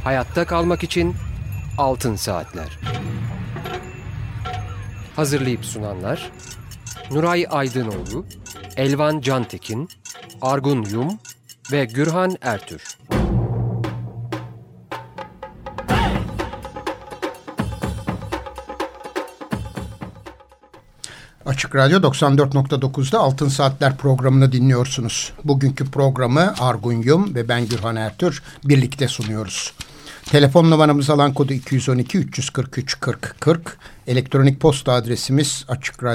Hayatta kalmak için Altın Saatler. Hazırlayıp sunanlar Nuray Aydınoğlu, Elvan Cantekin, Argun Yum ve Gürhan Ertür. Açık Radyo 94.9'da Altın Saatler programını dinliyorsunuz. Bugünkü programı Argun Yum ve ben Gürhan Ertür birlikte sunuyoruz. Telefon numaramız alan kodu 212 343 40 40. Elektronik posta adresimiz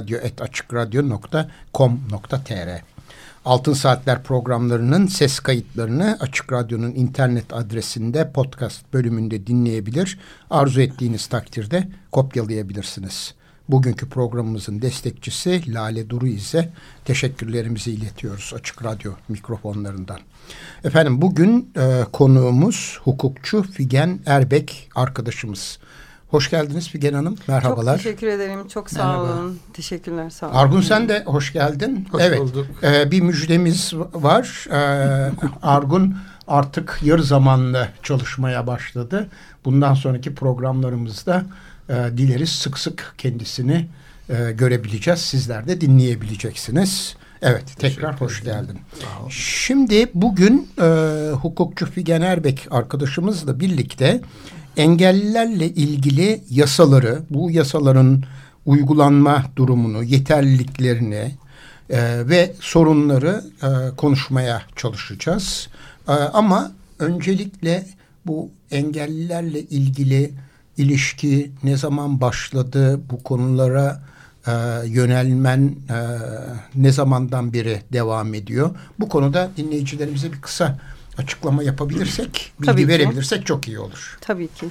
açıkradyo@açıkradyo.com.tr. Altın Saatler programlarının ses kayıtlarını Açık Radyo'nun internet adresinde podcast bölümünde dinleyebilir. Arzu ettiğiniz takdirde kopyalayabilirsiniz. Bugünkü programımızın destekçisi Lale Duru ise teşekkürlerimizi iletiyoruz Açık Radyo mikrofonlarından. Efendim bugün konuğumuz hukukçu Figen Erbek arkadaşımız. Hoş geldiniz Figen Hanım. Merhabalar. Çok teşekkür ederim. Çok sağ olun. Teşekkürler. Sağ olun. Argun sen de hoş geldin. Hoş bulduk. Bir müjdemiz var. Argun artık yarı zamanlı çalışmaya başladı. Bundan sonraki programlarımızda dileriz sık sık kendisini görebileceğiz. Sizler de dinleyebileceksiniz. Evet, tekrar hoş geldin. Şimdi bugün hukukçu Figen Erbek arkadaşımızla birlikte engellilerle ilgili yasaları, bu yasaların uygulanma durumunu, yeterliliklerini ve sorunları konuşmaya çalışacağız. Ama öncelikle bu engellilerle ilgili ilişki ne zaman başladı, bu konulara yönelmen ne zamandan beri devam ediyor? Bu konuda dinleyicilerimize bir kısa açıklama yapabilirsek, bilgi verebilirsek çok iyi olur. Tabii ki.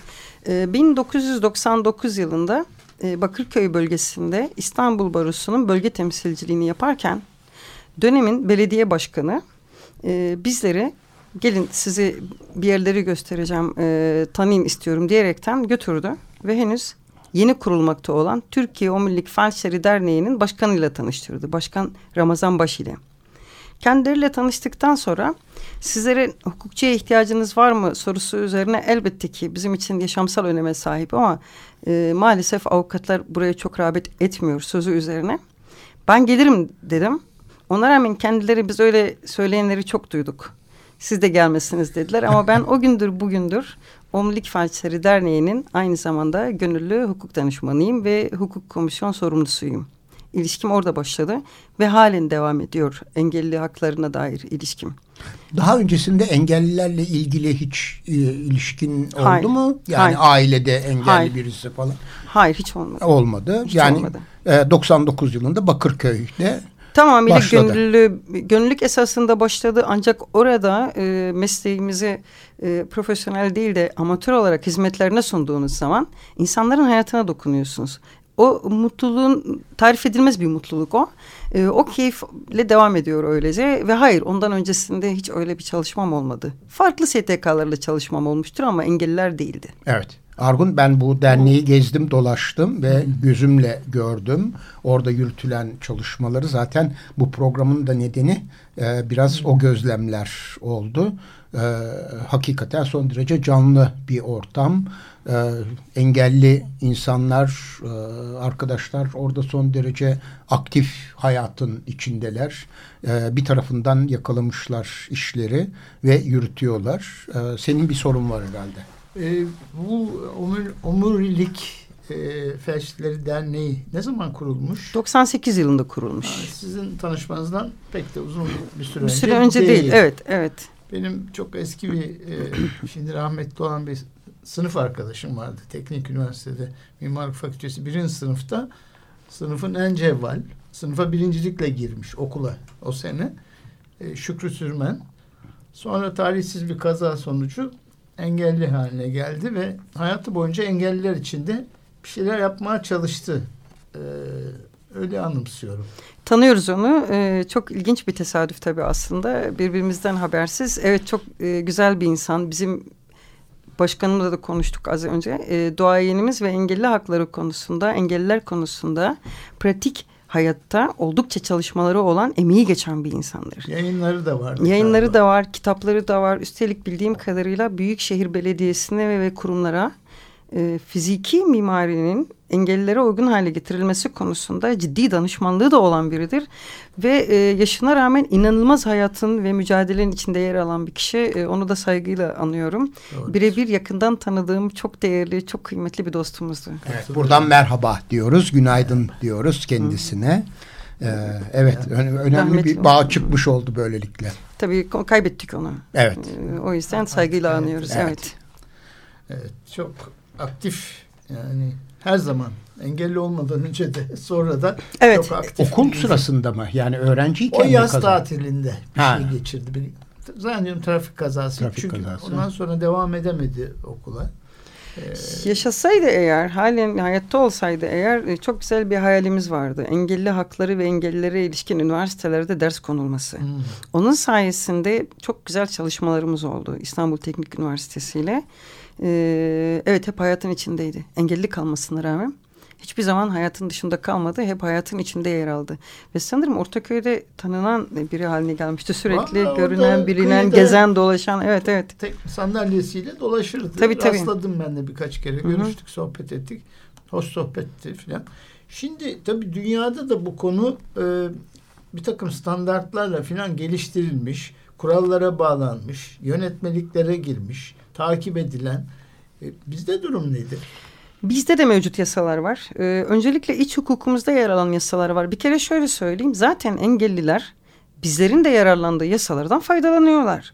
1999 yılında Bakırköy bölgesinde İstanbul Barosu'nun bölge temsilciliğini yaparken dönemin belediye başkanı bizleri gelin sizi bir yerleri göstereceğim, tanıyın istiyorum diyerekten götürdü ve henüz yeni kurulmakta olan Türkiye Omurilik Felçleri Derneği'nin başkanıyla tanıştırdı. Başkan Ramazan Baş ile. Kendileriyle tanıştıktan sonra sizlere hukukçuya ihtiyacınız var mı sorusu üzerine elbette ki bizim için yaşamsal öneme sahip ama maalesef avukatlar buraya çok rağbet etmiyor sözü üzerine. Ben gelirim dedim. Ona rağmen kendileri biz öyle söyleyenleri çok duyduk. Siz de gelmesiniz dediler ama ben o gündür bugündür Omurilik Felçleri Derneği'nin aynı zamanda gönüllü hukuk danışmanıyım ve hukuk komisyon sorumlusuyum. İlişkim orada başladı ve halen devam ediyor engelli haklarına dair ilişkim. Daha öncesinde engellilerle ilgili hiç ilişkin oldu mu? Yani ailede engelli birisi falan. Hayır, hiç olmadı. Olmadı. Hiç yani olmadı. 99 yılında Bakırköy'de tamamıyla gönüllülük esasında başladı ancak orada mesleğimizi profesyonel değil de amatör olarak hizmetlerine sunduğunuz zaman insanların hayatına dokunuyorsunuz. O mutluluğun tarif edilmez bir mutluluk o. O keyifle devam ediyor öylece ve hayır ondan öncesinde hiç öyle bir çalışmam olmadı. Farklı STK'larla çalışmam olmuştur ama engelliler değildi. Evet. Argun ben bu derneği gezdim dolaştım ve gözümle gördüm. Orada yürütülen çalışmaları zaten bu programın da nedeni biraz o gözlemler oldu. Hakikaten son derece canlı bir ortam. Engelli insanlar, arkadaşlar orada son derece aktif hayatın içindeler. Bir tarafından yakalamışlar işleri ve yürütüyorlar. Senin bir sorun var herhalde. Bu Omurilik Felçleri Derneği ne zaman kurulmuş? 98 yılında kurulmuş. Sizin tanışmanızdan pek de uzun bir süre önce. Bir süre önce değil. Evet. Benim çok eski bir şimdi rahmetli olan bir sınıf arkadaşım vardı. Teknik Üniversitede Mimarlık Fakültesi 1. sınıfta sınıfın en cevval, sınıfa birincilikle girmiş okula o sene. Şükrü Sürmen. Sonra talihsiz bir kaza sonucu engelli haline geldi ve hayatı boyunca engelliler için de bir şeyler yapmaya çalıştı. Öyle anımsıyorum. Tanıyoruz onu. Çok ilginç bir tesadüf tabii aslında. Birbirimizden habersiz. Evet çok güzel bir insan. Bizim başkanımla da konuştuk az önce. Duayenimiz ve engelli hakları konusunda, engelliler konusunda pratik hayatta oldukça çalışmaları olan, emeği geçen bir insandır. Yayınları da var. Yayınları da var, kitapları da var. Üstelik bildiğim kadarıyla Büyükşehir Belediyesi'ne ve kurumlara fiziki mimarinin engellilere uygun hale getirilmesi konusunda ciddi danışmanlığı da olan biridir. Ve yaşına rağmen inanılmaz hayatın ve mücadelenin içinde yer alan bir kişi. Onu da saygıyla anıyorum. Evet. Birebir yakından tanıdığım çok değerli, çok kıymetli bir dostumuzdu. Evet, buradan merhaba diyoruz, günaydın diyoruz kendisine. Evet, önemli bir bağ çıkmış oldu böylelikle. Tabii kaybettik onu. Evet. O yüzden saygıyla anıyoruz. Evet. Evet, çok aktif, yani her zaman, engelli olmadan önce de sonra da çok aktif. Okul sırasında mı? Yani öğrenciyken o yaz tatilinde bir şey geçirdi. Zannediyorum trafik kazası. Çünkü kazası. Ondan sonra devam edemedi okula. Yaşasaydı eğer, halen hayatta olsaydı eğer, çok güzel bir hayalimiz vardı. Engelli hakları ve engellilere ilişkin üniversitelerde ders konulması. Onun sayesinde çok güzel çalışmalarımız oldu İstanbul Teknik Üniversitesi ile. Evet, hep hayatın içindeydi. Engelli kalmasına rağmen hiçbir zaman hayatın dışında kalmadı. Hep hayatın içinde yer aldı. Ve sanırım Ortaköy'de tanınan biri haline gelmişti. Sürekli görünen, bilinen, gezen, dolaşan. Evet. Tek sandalyesiyle dolaşırdı. Tabii. Rastladım ben de birkaç kere. Görüştük, sohbet ettik. Hoş sohbetti falan. Şimdi tabii dünyada da bu konu bir takım standartlarla falan geliştirilmiş. Kurallara bağlanmış. Yönetmeliklere girmiş. Takip edilen. Bizde durum nedir? Bizde de mevcut yasalar var. Öncelikle iç hukukumuzda yer alan yasalar var. Bir kere şöyle söyleyeyim. Zaten engelliler bizlerin de yararlandığı yasalardan faydalanıyorlar.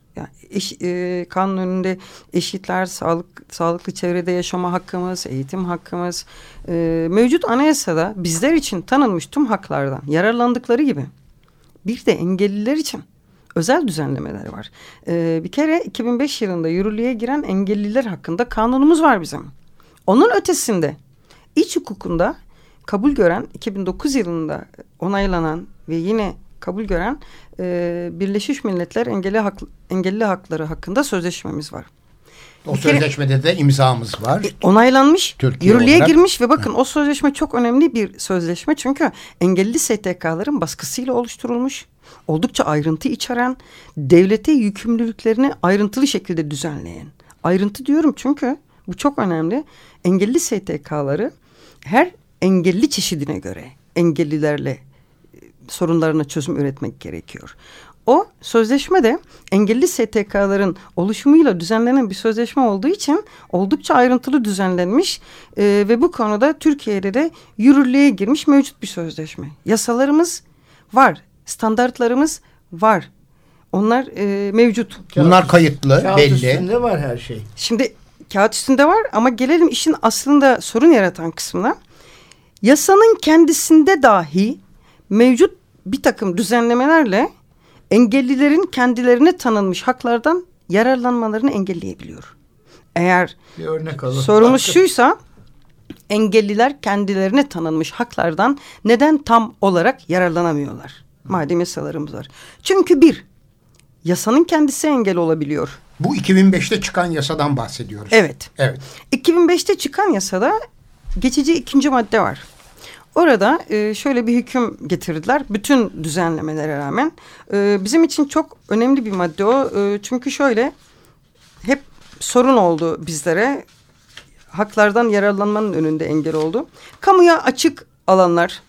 Yani kanun önünde eşitler, sağlıklı çevrede yaşama hakkımız, eğitim hakkımız. Mevcut anayasada bizler için tanınmış tüm haklardan yararlandıkları gibi bir de engelliler için özel düzenlemeler var. Bir kere 2005 yılında yürürlüğe giren engelliler hakkında kanunumuz var bizim. Onun ötesinde iç hukukunda kabul gören 2009 yılında onaylanan ve yine kabul gören Birleşmiş Milletler Engelli Hakları hakkında sözleşmemiz var. O sözleşmede de imzamız var. Onaylanmış, Türkiye yürürlüğe olarak girmiş ve bakın o sözleşme çok önemli bir sözleşme. Çünkü engelli STK'ların baskısıyla oluşturulmuş, oldukça ayrıntı içeren, devlete yükümlülüklerini ayrıntılı şekilde düzenleyen. Ayrıntı diyorum çünkü bu çok önemli. Engelli STK'ları her engelli çeşidine göre engellilerle sorunlarına çözüm üretmek gerekiyor. O sözleşme de engelli STK'ların oluşumuyla düzenlenen bir sözleşme olduğu için oldukça ayrıntılı düzenlenmiş ve bu konuda Türkiye'de de yürürlüğe girmiş mevcut bir sözleşme. Yasalarımız var, standartlarımız var. Onlar mevcut. Bunlar kayıtlı, kağıt belli. Kağıt üstünde var her şey. Şimdi kağıt üstünde var ama gelelim işin aslında sorun yaratan kısmına. Yasanın kendisinde dahi mevcut bir takım düzenlemelerle engellilerin kendilerine tanınmış haklardan yararlanmalarını engelleyebiliyor. Eğer bir örnek sorumuz şuysa, engelliler kendilerine tanınmış haklardan neden tam olarak yararlanamıyorlar? Madem yasalarımız var. Çünkü yasanın kendisi engel olabiliyor. Bu 2005'te çıkan yasadan bahsediyoruz. Evet. 2005'te çıkan yasada geçici 2. madde var. Orada şöyle bir hüküm getirdiler. Bütün düzenlemelere rağmen. Bizim için çok önemli bir madde o. Çünkü şöyle hep sorun oldu bizlere. Haklardan yararlanmanın önünde engel oldu. Kamuya açık alanlar,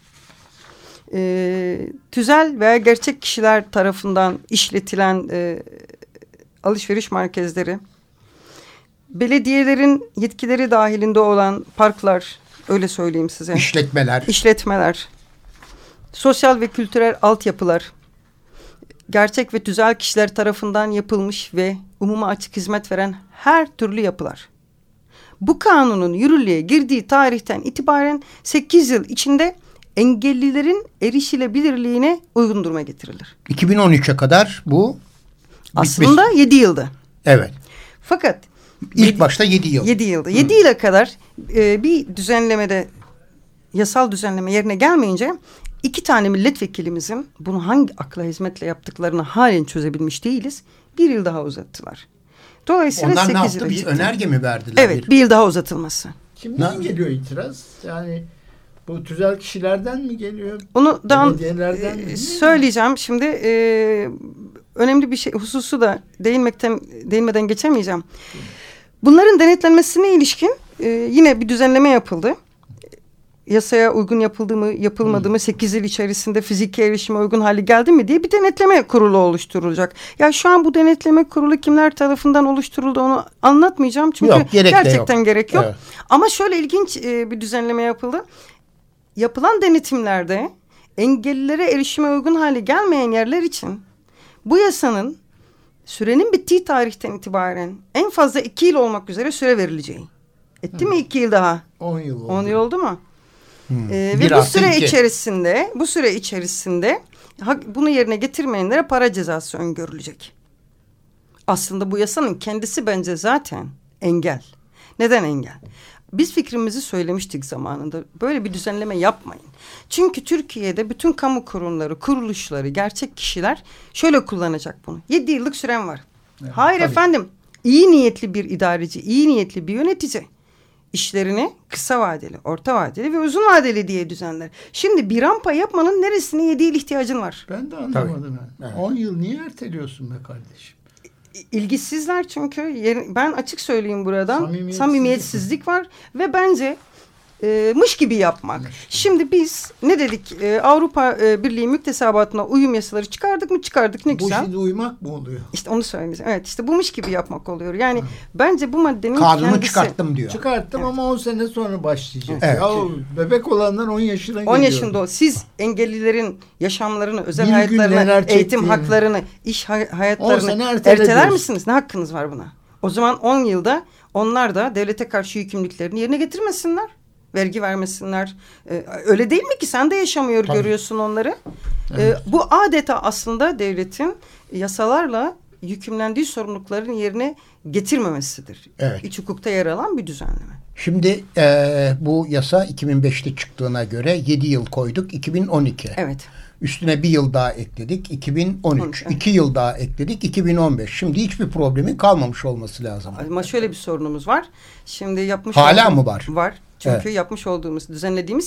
tüzel veya gerçek kişiler tarafından işletilen alışveriş merkezleri, belediyelerin yetkileri dahilinde olan parklar, öyle söyleyeyim size. İşletmeler, sosyal ve kültürel altyapılar, gerçek ve tüzel kişiler tarafından yapılmış ve umuma açık hizmet veren her türlü yapılar. Bu kanunun yürürlüğe girdiği tarihten itibaren 8 yıl içinde engellilerin erişilebilirliğine uygun duruma getirilir. 2013'e kadar bu aslında 7 yıldı. Evet. Fakat İlk başta 7 yıl. 7 yılda. 7 yıla kadar bir düzenlemede yasal düzenleme yerine gelmeyince 2 tane milletvekilimizin bunu hangi akla hizmetle yaptıklarını halen çözebilmiş değiliz. 1 yıl daha uzattılar. Dolayısıyla onlar 8 ne yaptı? Bir çıktı. önerge mi verdiler? Evet, 1 yıl daha uzatılması. Kimden geliyor itiraz? Yani Bu tüzel kişilerden mi geliyor? Onu da Belediyelerden mi? söyleyeceğim. Şimdi önemli bir hususu da değinmeden geçemeyeceğim. Bunların denetlenmesine ilişkin yine bir düzenleme yapıldı. Yasaya uygun yapıldı mı, yapılmadı mı, 8 yıl içerisinde fiziki erişime uygun hale geldi mi diye bir denetleme kurulu oluşturulacak. Ya şu an bu denetleme kurulu kimler tarafından oluşturuldu onu anlatmayacağım. Çünkü gerçekten gerek yok. Evet. Ama şöyle ilginç bir düzenleme yapıldı. Yapılan denetimlerde engellilere erişime uygun hale gelmeyen yerler için bu yasanın sürenin bittiği tarihten itibaren en fazla 2 yıl olmak üzere süre verileceği. Etti mi 2 yıl daha? 10 yıl oldu. 10 yıl oldu mu? Ve bu süre içerisinde bunu yerine getirmeyenlere para cezası öngörülecek. Aslında bu yasanın kendisi bence zaten engel. Neden engel? Biz fikrimizi söylemiştik zamanında. Böyle bir düzenleme yapmayın. Çünkü Türkiye'de bütün kamu kurumları, kuruluşları, gerçek kişiler şöyle kullanacak bunu. 7 yıllık süren var. Evet, hayır tabii. Efendim, iyi niyetli bir idareci, iyi niyetli bir yönetici işlerini kısa vadeli, orta vadeli ve uzun vadeli diye düzenler. Şimdi bir rampa yapmanın neresine 7 yıl ihtiyacın var? Ben de anlamadım. Evet. 10 yıl niye erteliyorsun be kardeşim? İlgisizler çünkü. Ben açık söyleyeyim buradan. Samimiyetsizlik var ve bence mış gibi yapmak. Şimdi biz ne dedik? Avrupa Birliği müktesebatına uyum yasaları çıkardık mı? Çıkardık, ne güzel. Bu şimdi uymak mı oluyor? İşte onu söyleyeceğim. Evet, işte bu mış gibi yapmak oluyor. Yani bence bu maddenin kanunu kendisi... çıkarttım diyor. Çıkarttım evet. Ama 10 sene sonra başlayacak. Evet. Ya bebek olanlar 10 yaşına geliyor. 10 yaşında o. Siz engellilerin yaşamlarını, özel hayatlarını, eğitim haklarını, iş hayatlarını erteler misiniz? Ne hakkınız var buna? O zaman 10 yılda onlar da devlete karşı yükümlülüklerini yerine getirmesinler. Vergi vermesinler. Öyle değil mi ki? Sen de yaşamıyor tabii. Görüyorsun onları. Evet. Bu adeta aslında devletin yasalarla yükümlendiği sorumlulukların yerine getirmemesidir. Evet. İç hukukta yer alan bir düzenleme. Şimdi bu yasa 2005'te çıktığına göre 7 yıl koyduk. 2012. Evet. Üstüne bir yıl daha ekledik. 2013. 2 yıl daha ekledik. 2015. Şimdi hiçbir problemin kalmamış olması lazım. Ama şöyle bir sorunumuz var. Şimdi yapmış hala mı var? Var. Çünkü yapmış olduğumuz, düzenlediğimiz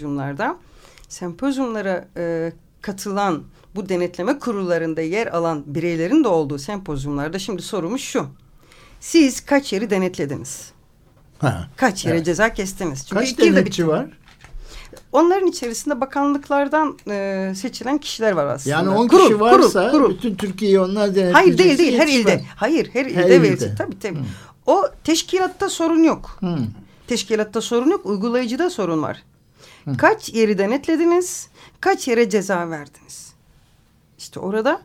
sempozyumlara katılan, bu denetleme kurullarında yer alan bireylerin de olduğu sempozyumlarda şimdi sorumuz şu. Siz kaç yeri denetlediniz? Kaç yere ceza kestiniz? Çünkü kaç denetçi var? Onların içerisinde bakanlıklardan seçilen kişiler var aslında. Yani 10 kişi varsa bütün Türkiye'yi onlar denetleyecek. Hayır değil her ilde. Hayır her ilde verecek. Tabii. O teşkilatta sorun yok. Teşkilatta sorun yok, uygulayıcıda sorun var. Kaç yeri denetlediniz, kaç yere ceza verdiniz? İşte orada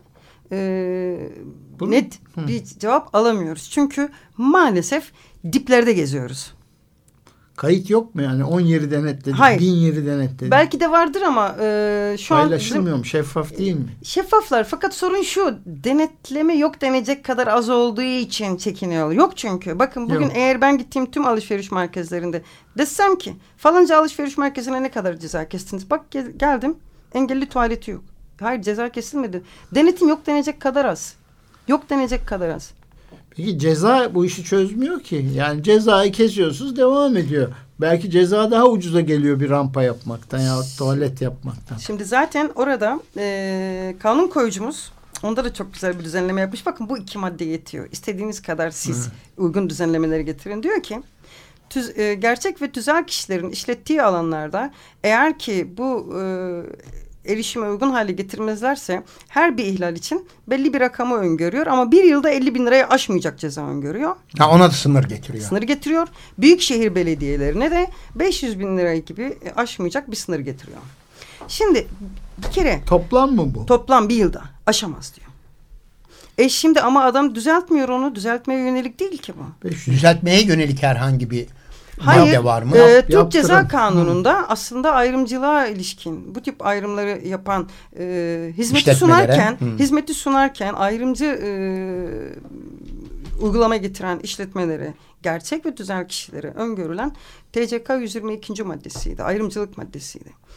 net bir cevap alamıyoruz. Çünkü maalesef diplerde geziyoruz. Kayıt yok mu yani? 10 yeri denetledik, 1000 yeri denetledik. Belki de vardır ama şu an... Paylaşılmıyor mu? Şeffaf değil mi? Şeffaflar fakat sorun şu, denetleme yok denecek kadar az olduğu için çekiniyor. Yok çünkü. Bakın bugün eğer ben gittiğim tüm alışveriş merkezlerinde desem ki falanca alışveriş merkezine ne kadar ceza kestiniz? Bak geldim, engelli tuvaleti yok. Hayır, ceza kesilmedi. Denetim yok denecek kadar az. Yok denecek kadar az. Peki ceza bu işi çözmüyor ki. Yani cezayı kesiyorsunuz, devam ediyor. Belki ceza daha ucuza geliyor bir rampa yapmaktan ya tuvalet yapmaktan. Şimdi zaten orada kanun koyucumuz onda da çok güzel bir düzenleme yapmış. Bakın bu 2 madde yetiyor. İstediğiniz kadar siz uygun düzenlemeleri getirin. Diyor ki gerçek ve tüzel kişilerin işlettiği alanlarda eğer ki bu erişime uygun hale getirmezlerse her bir ihlal için belli bir rakamı öngörüyor ama 1 yılda 50.000 lirayı aşmayacak ceza öngörüyor. Ona da sınır getiriyor. Sınır getiriyor. Büyükşehir belediyelerine de 500.000 lira gibi aşmayacak bir sınır getiriyor. Şimdi bir kere... Toplam mı bu? Toplam 1 yılda aşamaz diyor. Şimdi ama adam düzeltmiyor onu. Düzeltmeye yönelik değil ki bu. Düzeltmeye yönelik herhangi bir madde var mı? Türk Ceza Kanunu'nda aslında ayrımcılığa ilişkin bu tip ayrımları yapan hizmeti sunarken ayrımcı uygulama getiren işletmelere, gerçek ve tüzel kişilere öngörülen TCK 122. maddesiydi. Ayrımcılık maddesiydi.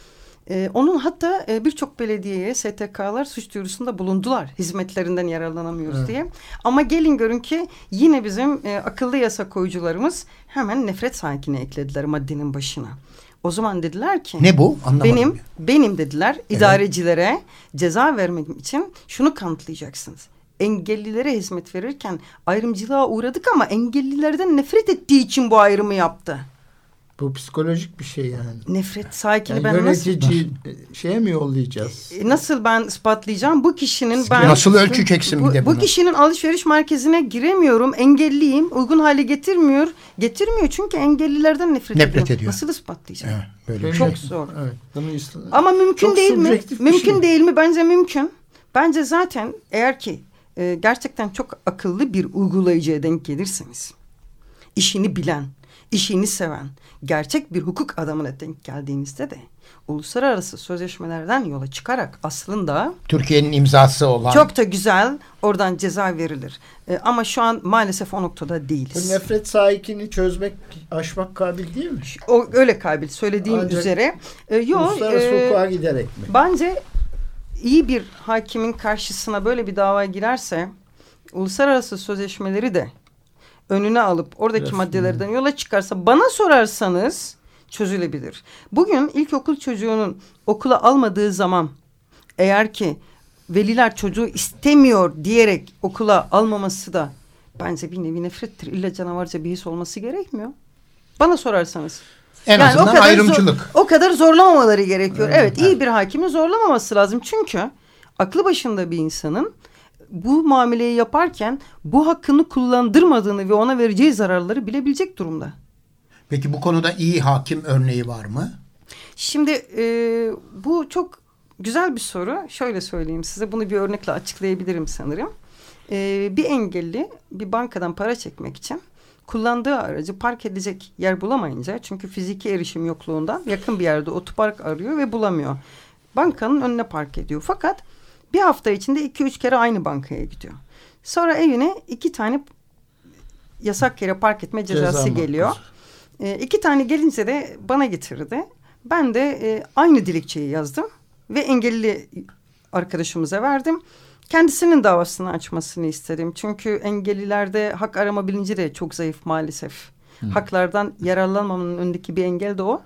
Onun hatta birçok belediyeye, STK'lar suç duyurusunda bulundular. Hizmetlerinden yararlanamıyoruz diye. Ama gelin görün ki yine bizim akıllı yasa koyucularımız hemen nefret sakini eklediler maddenin başına. O zaman dediler ki... Ne bu? Anlamadım. Benim dediler idarecilere ceza vermek için şunu kanıtlayacaksınız. Engellilere hizmet verirken ayrımcılığa uğradık ama engellilerden nefret ettiği için bu ayrımı yaptı. Bu psikolojik bir şey yani. Nefret sakini yani ben yönetici şeye mi yollayacağız? Nasıl ben ispatlayacağım? Bu kişinin nasıl ölçeceksin bir de bunu? Bu kişinin alışveriş merkezine giremiyorum. Engelliyim. Uygun hale getirmiyor. Getirmiyor çünkü engellilerden nefret ediyor. Nasıl ispatlayacağım? Evet, böyle çok zor. Evet, ama mümkün değil mi? Mümkün şey. değil mi? Bence mümkün. Bence zaten eğer ki gerçekten çok akıllı bir uygulayıcıya denk gelirseniz, işini bilen, işini seven, gerçek bir hukuk adamına denk geldiğinizde de uluslararası sözleşmelerden yola çıkarak aslında Türkiye'nin imzası olan çok da güzel oradan ceza verilir. Ama şu an maalesef o noktada değiliz. Bu nefret sahikini çözmek, aşmak kabil değil mi? O öyle kabil söylediğim ancak üzere. Uluslararası hukuka giderek mi? Bence iyi bir hakimin karşısına böyle bir dava girerse uluslararası sözleşmeleri de önüne alıp oradaki maddelerden yola çıkarsa bana sorarsanız çözülebilir. Bugün ilkokul çocuğunun okula almadığı zaman eğer ki veliler çocuğu istemiyor diyerek okula almaması da bence bir nevi nefrettir. İlla canavarca bir his olması gerekmiyor. Bana sorarsanız. En azından ayrımcılık. O kadar zorlamamaları gerekiyor. Evet, iyi bir hakimin zorlamaması lazım. Çünkü aklı başında bir insanın bu muameleyi yaparken bu hakkını kullandırmadığını ve ona vereceği zararları bilebilecek durumda. Peki bu konuda iyi hakim örneği var mı? Şimdi bu çok güzel bir soru. Şöyle söyleyeyim size, bunu bir örnekle açıklayabilirim sanırım. Bir engelli bir bankadan para çekmek için kullandığı aracı park edecek yer bulamayınca, çünkü fiziki erişim yokluğundan yakın bir yerde otopark arıyor ve bulamıyor. Bankanın önüne park ediyor. Fakat bir hafta içinde 2-3 kere aynı bankaya gidiyor. Sonra evine 2 tane yasak yere park etme cezası geliyor. 2 tane gelince de bana getirdi. Ben de aynı dilekçeyi yazdım ve engelli arkadaşımıza verdim. Kendisinin davasını açmasını istedim. Çünkü engellilerde hak arama bilinci de çok zayıf maalesef. Haklardan yararlanmamanın önündeki bir engel de o.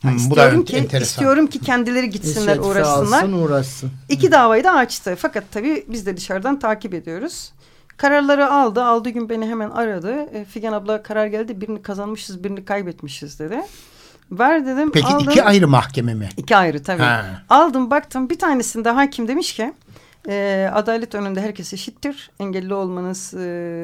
İstiyorum ki kendileri gitsinler, uğraşsınlar. 2 davayı da açtı. Fakat tabii biz de dışarıdan takip ediyoruz. Kararları aldı. Aldığı gün beni hemen aradı. Figen abla karar geldi. Birini kazanmışız, birini kaybetmişiz dedi. Ver dedim. Peki aldım. 2 ayrı mahkeme mi? 2 ayrı tabii. Aldım baktım. Bir tanesinde hakim demiş ki adalet önünde herkes eşittir. Engelli olmanız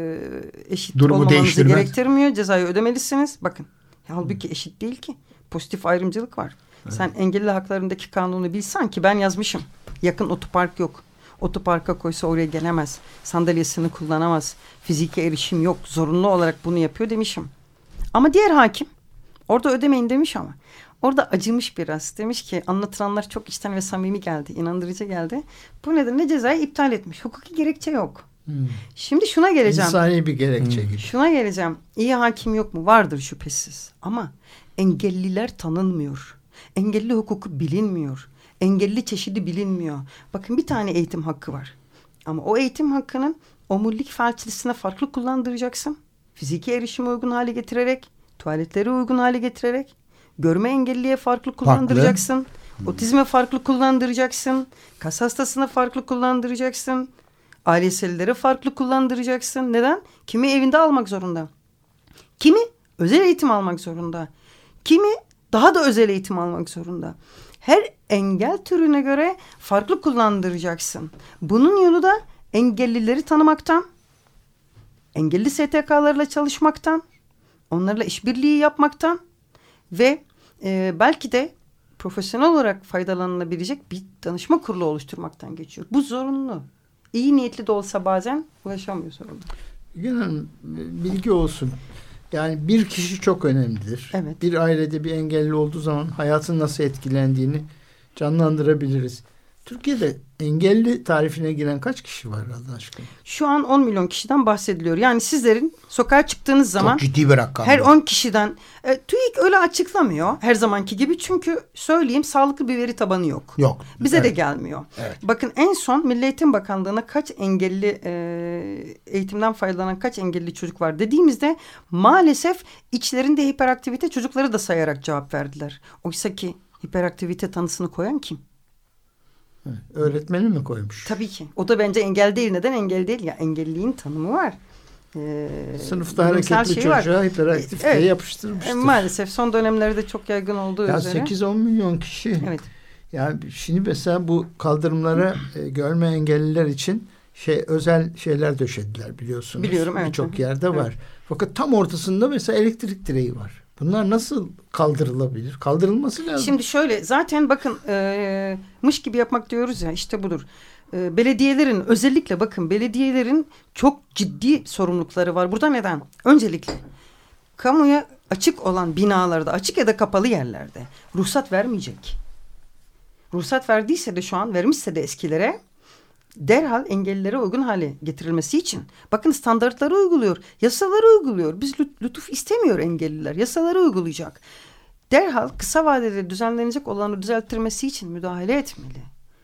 eşit durumu olmamanızı gerektirmiyor. Cezayı ödemelisiniz. Bakın. Halbuki eşit değil ki. Pozitif ayrımcılık var. Evet. Sen engelli haklarındaki kanunu bilsen ki ben yazmışım. Yakın otopark yok. Otoparka koysa oraya gelemez. Sandalyesini kullanamaz. Fiziki erişim yok. Zorunlu olarak bunu yapıyor demişim. Ama diğer hakim orada ödemeyin demiş ama. Orada acımış biraz. Demiş ki anlatılanlar çok içten ve samimi geldi. İnandırıcı geldi. Bu nedenle cezayı iptal etmiş. Hukuki gerekçe yok. Şimdi şuna geleceğim. İnsani bir gerekçe gibi. Şuna geleceğim. İyi hakim yok mu? Vardır şüphesiz. Ama engelliler tanınmıyor. Engelli hukuku bilinmiyor. Engelli çeşidi bilinmiyor. Bakın bir tane eğitim hakkı var. Ama o eğitim hakkının omurilik felçlisine farklı kullandıracaksın. Fiziki erişime uygun hale getirerek, tuvaletleri uygun hale getirerek, görme engelliye farklı kullandıracaksın. Otizme farklı kullandıracaksın. Kas hastasına farklı kullandıracaksın. Ailesellere farklı kullandıracaksın. Neden? Kimi evinde almak zorunda. Kimi özel eğitim almak zorunda. Kimi daha da özel eğitim almak zorunda. Her engel türüne göre farklı kullandıracaksın. Bunun yolu da engellileri tanımaktan, engelli STK'larla çalışmaktan, onlarla işbirliği yapmaktan ve belki de profesyonel olarak faydalanılabilecek bir danışma kurulu oluşturmaktan geçiyor. Bu zorunlu. İyi niyetli de olsa bazen ulaşamıyor sorun. Bilgi olsun. Yani bir kişi çok önemlidir. Evet. Bir ailede bir engelli olduğu zaman hayatın nasıl etkilendiğini canlandırabiliriz. Türkiye'de engelli tarifine giren kaç kişi var Allah aşkına? Şu an 10 milyon kişiden bahsediliyor. Yani sizlerin sokağa çıktığınız zaman çok ciddi bir rakam. her 10 kişiden TÜİK öyle açıklamıyor her zamanki gibi. Çünkü söyleyeyim, sağlıklı bir veri tabanı yok. Yok. Bize de gelmiyor. Evet. Bakın en son Milli Eğitim Bakanlığı'na kaç engelli eğitimden faydalanan kaç engelli çocuk var dediğimizde maalesef içlerinde hiperaktivite çocukları da sayarak cevap verdiler. Oysa ki hiperaktivite tanısını koyan kim? Öğretmeni mi koymuş? Tabii ki. O da bence engel değil. Neden engel değil? Ya engelliliğin tanımı var. Sınıfta hareketli çocuğa hiperaktifiteyi yapıştırmıştır. Maalesef son dönemlerde çok yaygın olduğu üzere. 8-10 milyon kişi. Evet. Yani şimdi mesela bu kaldırımlara görme engelliler için özel şeyler döşediler biliyorsunuz. Biliyorum, evet. Birçok yerde var. Fakat tam ortasında mesela elektrik direği var. Bunlar nasıl kaldırılabilir? Kaldırılması lazım. Şimdi şöyle, zaten bakın mış gibi yapmak diyoruz ya, işte budur. Belediyelerin, özellikle bakın belediyelerin çok ciddi sorumlulukları var. Burada neden? Öncelikle kamuya açık olan binalarda, açık ya da kapalı yerlerde ruhsat vermeyecek. Ruhsat verdiyse de, şu an vermişse de eskilere, derhal engellilere uygun hale getirilmesi için bakın standartları uyguluyor, yasaları uyguluyor. Biz lütuf istemiyor engelliler, yasaları uygulayacak. Derhal kısa vadede düzenlenecek olanı düzelttirmesi için müdahale etmeli.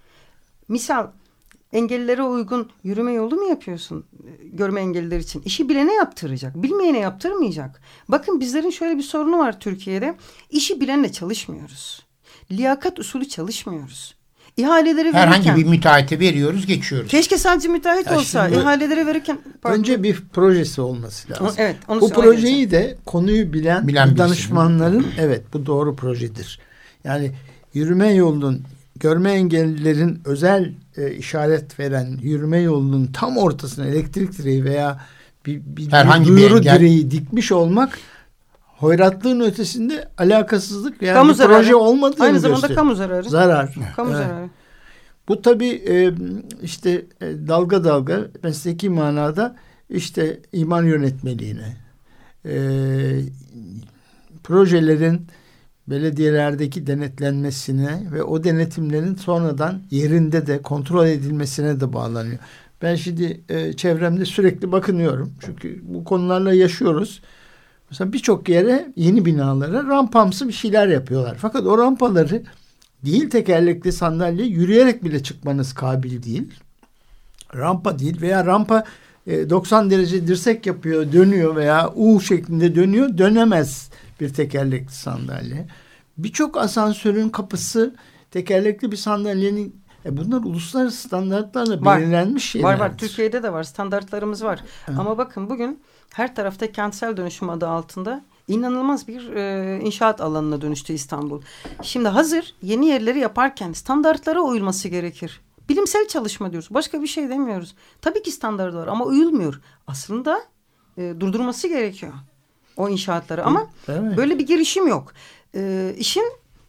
Misal, engellilere uygun yürüme yolu mu yapıyorsun görme engelliler için? İşi bilene yaptıracak, bilmeyene yaptırmayacak. Bakın bizlerin şöyle bir sorunu var Türkiye'de. İşi bilenle çalışmıyoruz. Liyakat usulü çalışmıyoruz. İhaleleri verirken... Herhangi bir müteahhite veriyoruz, geçiyoruz. Keşke sadece müteahhit olsa. İhaleleri verirken... Önce bir projesi olması lazım. Evet, bu projeyi de konuyu bilen danışmanların, evet bu doğru projedir. Yani yürüme yolunun, görme engellilerin özel işaret veren yürüme yolunun tam ortasına elektrik direği veya bir duyuru direği dikmiş olmak hoyratlığın ötesinde alakasızlık veya kamu bir zararı. proje olmadığını gösteriyor. Aynı zamanda kamu zararı. Kamu zararı. Bu tabii işte dalga dalga mesleki manada işte imar yönetmeliğine, projelerin belediyelerdeki denetlenmesine ve o denetimlerin sonradan yerinde de kontrol edilmesine de bağlanıyor. Ben şimdi çevremde sürekli bakınıyorum. Çünkü bu konularla yaşıyoruz. Mesela birçok yere, yeni binalara rampamsı bir şeyler yapıyorlar. Fakat o rampaları değil tekerlekli sandalye, yürüyerek bile çıkmanız kabil değil. Rampa değil veya rampa 90 derece dirsek yapıyor, dönüyor veya U şeklinde dönüyor, dönemez bir tekerlekli sandalye. Birçok asansörün kapısı tekerlekli bir sandalyenin, bunlar uluslararası standartlarla belirlenmiş şeylerdir. Var. Türkiye'de de var. Standartlarımız var. Evet. Ama bakın bugün her tarafta kentsel dönüşüm adı altında inanılmaz bir inşaat alanına dönüştü İstanbul. Şimdi hazır yeni yerleri yaparken standartlara uyulması gerekir. Bilimsel çalışma diyoruz. Başka bir şey demiyoruz. Tabii ki standart var ama uyulmuyor. Aslında durdurması gerekiyor o inşaatları. Ama böyle bir girişim yok. İşin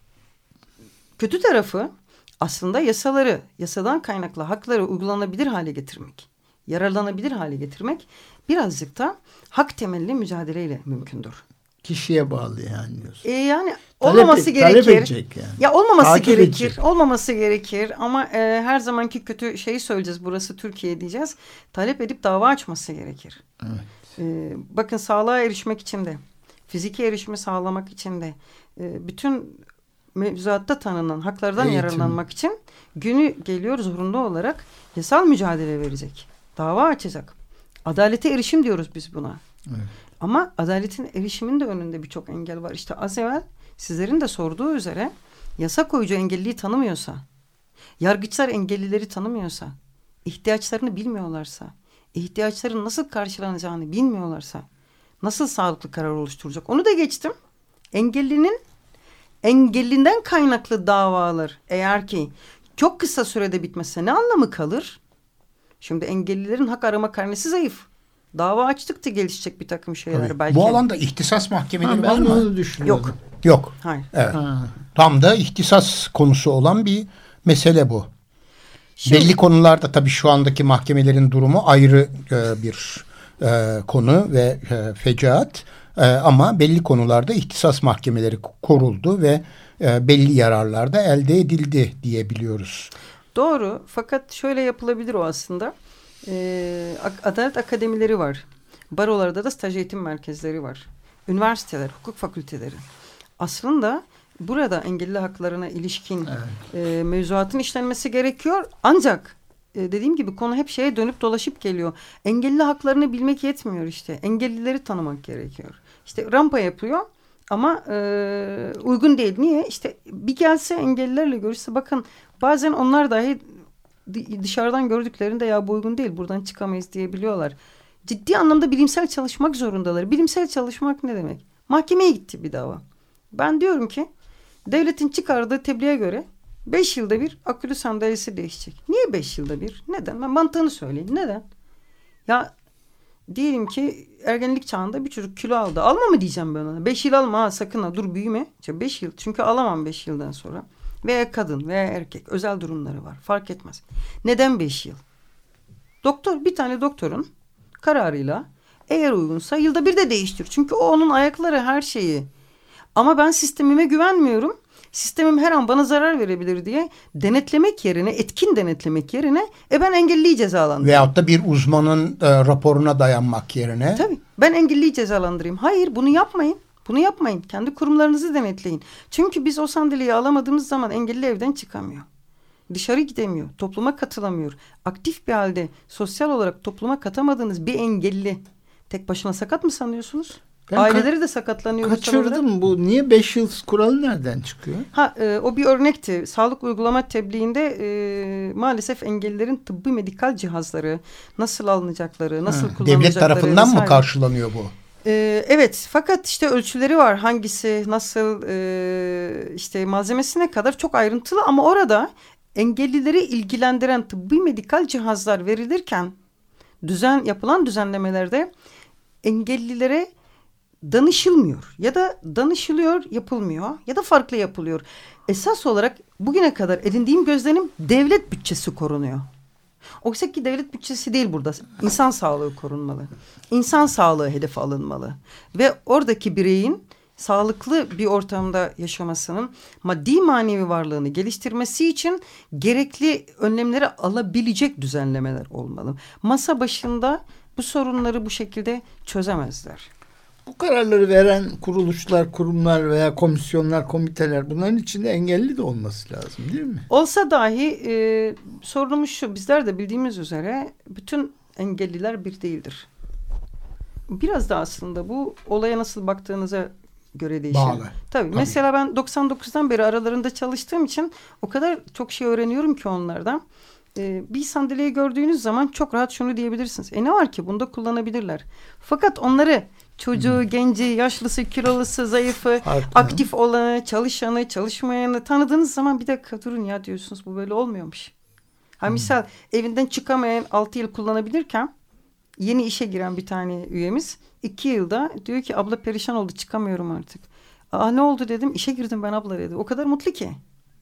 kötü tarafı aslında yasadan kaynaklı hakları uygulanabilir hale getirmek, yararlanabilir hale getirmek birazcık da hak temelli mücadeleyle mümkündür. Kişiye bağlı yani diyorsun. Yani olmaması gerekir. Talep edecek yani. Ya olmaması Takip gerekir. edecek. Olmaması gerekir ama her zamanki kötü şeyi söyleyeceğiz. Burası Türkiye diyeceğiz. Talep edip dava açması gerekir. Evet. Bakın sağlığa erişmek için de, fiziki erişimi sağlamak için de, bütün mevzuatta tanınan haklardan yararlanmak için günü geliyor zorunlu olarak yasal mücadele verecek. Dava açacak. Adalete erişim diyoruz biz buna. Evet. Ama adaletin erişimin de önünde birçok engel var. İşte az evvel sizlerin de sorduğu üzere yasa koyucu engelliyi tanımıyorsa, yargıçlar engellileri tanımıyorsa, ihtiyaçlarını bilmiyorlarsa, ihtiyaçların nasıl karşılanacağını bilmiyorlarsa nasıl sağlıklı karar oluşturacak? Onu da geçtim. Engellinden kaynaklı davalar eğer ki çok kısa sürede bitmezse ne anlamı kalır? Şimdi engellilerin hak arama karnesi zayıf. Dava açtıkça gelişecek bir takım şeyler Tabii. belki. Bu alanda ihtisas mahkemeleri var mı? Ben onu düşünüyorum. Yok. Hayır. Evet. Tam da ihtisas konusu olan bir mesele bu. Şimdi, belli konularda tabii şu andaki mahkemelerin durumu ayrı bir konu ve fecaat. Ama belli konularda ihtisas mahkemeleri kuruldu ve belli yararlar da elde edildi diyebiliyoruz. Doğru. Fakat şöyle yapılabilir o aslında. Adalet akademileri var. Barolarda da staj eğitim merkezleri var. Üniversiteler, hukuk fakülteleri. Aslında burada engelli haklarına ilişkin mevzuatın işlenmesi gerekiyor. Ancak dediğim gibi konu hep şeye dönüp dolaşıp geliyor. Engelli haklarını bilmek yetmiyor işte. Engellileri tanımak gerekiyor. İşte rampa yapıyor ama uygun değil. Niye? İşte bir gelse engellilerle görüşse, bakın bazen onlar dahi dışarıdan gördüklerinde ya bu uygun değil, buradan çıkamayız diyebiliyorlar. Ciddi anlamda bilimsel çalışmak zorundalar. Bilimsel çalışmak ne demek? Mahkemeye gitti bir dava. Ben diyorum ki devletin çıkardığı tebliğe göre 5 yılda bir akülü sandalyesi değişecek. Niye 5 yılda bir? Neden? Ben mantığını söyleyeyim. Neden? Ya diyelim ki ergenlik çağında bir çocuk kilo aldı. Alma mı diyeceğim ben ona? 5 yıl alma ha, sakın ha, dur büyüme. 5 yıl. Çünkü alamam 5 yıldan sonra. Veya kadın veya erkek. Özel durumları var. Fark etmez. Neden 5 yıl? Bir tane doktorun kararıyla eğer uygunsa yılda bir de değiştir. Çünkü o onun ayakları, her şeyi. Ama ben sistemime güvenmiyorum. Sistemim her an bana zarar verebilir diye denetlemek yerine, etkin denetlemek yerine ben engelliyi cezalandırayım. Veyahut da bir uzmanın raporuna dayanmak yerine. Tabii. Ben engelliyi cezalandırayım. Hayır, bunu yapmayın. Bunu yapmayın. Kendi kurumlarınızı denetleyin. Çünkü biz o sandalyeyi alamadığımız zaman engelli evden çıkamıyor. Dışarı gidemiyor. Topluma katılamıyor. Aktif bir halde sosyal olarak topluma katamadığınız bir engelli tek başına sakat mı sanıyorsunuz? Aileleri de sakatlanıyor. Kaçırdım bu. Niye 5 yıl kuralı nereden çıkıyor? O bir örnekti. Sağlık uygulama tebliğinde maalesef engellilerin tıbbi medikal cihazları nasıl alınacakları, nasıl kullanılacakları. Devlet tarafından mı karşılanıyor bu? Evet, fakat işte ölçüleri var. Hangisi, nasıl, işte malzemesine kadar çok ayrıntılı, ama orada engellileri ilgilendiren tıbbi medikal cihazlar verilirken yapılan düzenlemelerde engellilere danışılmıyor ya da danışılıyor, yapılmıyor ya da farklı yapılıyor. Esas olarak bugüne kadar edindiğim gözlemim, devlet bütçesi korunuyor. Oysa ki devlet bütçesi değil burada. İnsan sağlığı korunmalı. İnsan sağlığı hedefe alınmalı. Ve oradaki bireyin sağlıklı bir ortamda yaşamasının, maddi manevi varlığını geliştirmesi için gerekli önlemleri alabilecek düzenlemeler olmalı. Masa başında bu sorunları bu şekilde çözemezler. Bu kararları veren kuruluşlar, kurumlar veya komisyonlar, komiteler, bunların içinde engelli de olması lazım değil mi? Olsa dahi sorunumuz şu: bizler de bildiğimiz üzere bütün engelliler bir değildir. Biraz da aslında bu olaya nasıl baktığınıza göre değişir. Bağlı. Tabii. Mesela ben 99'dan beri aralarında çalıştığım için o kadar çok şey öğreniyorum ki onlardan. Bir sandalyeyi gördüğünüz zaman çok rahat şunu diyebilirsiniz. Ne var ki bunda kullanabilirler. Fakat onları çocuğu, genci, yaşlısı, kilolusu, zayıfı, aktif olanı, çalışanı, çalışmayanı tanıdığınız zaman bir dakika durun ya diyorsunuz, bu böyle olmuyormuş. Misal evinden çıkamayan 6 yıl kullanabilirken yeni işe giren bir tane üyemiz 2 yılda diyor ki abla perişan oldu, çıkamıyorum artık. Ne oldu dedim, işe girdim ben abla dedi. O kadar mutlu ki.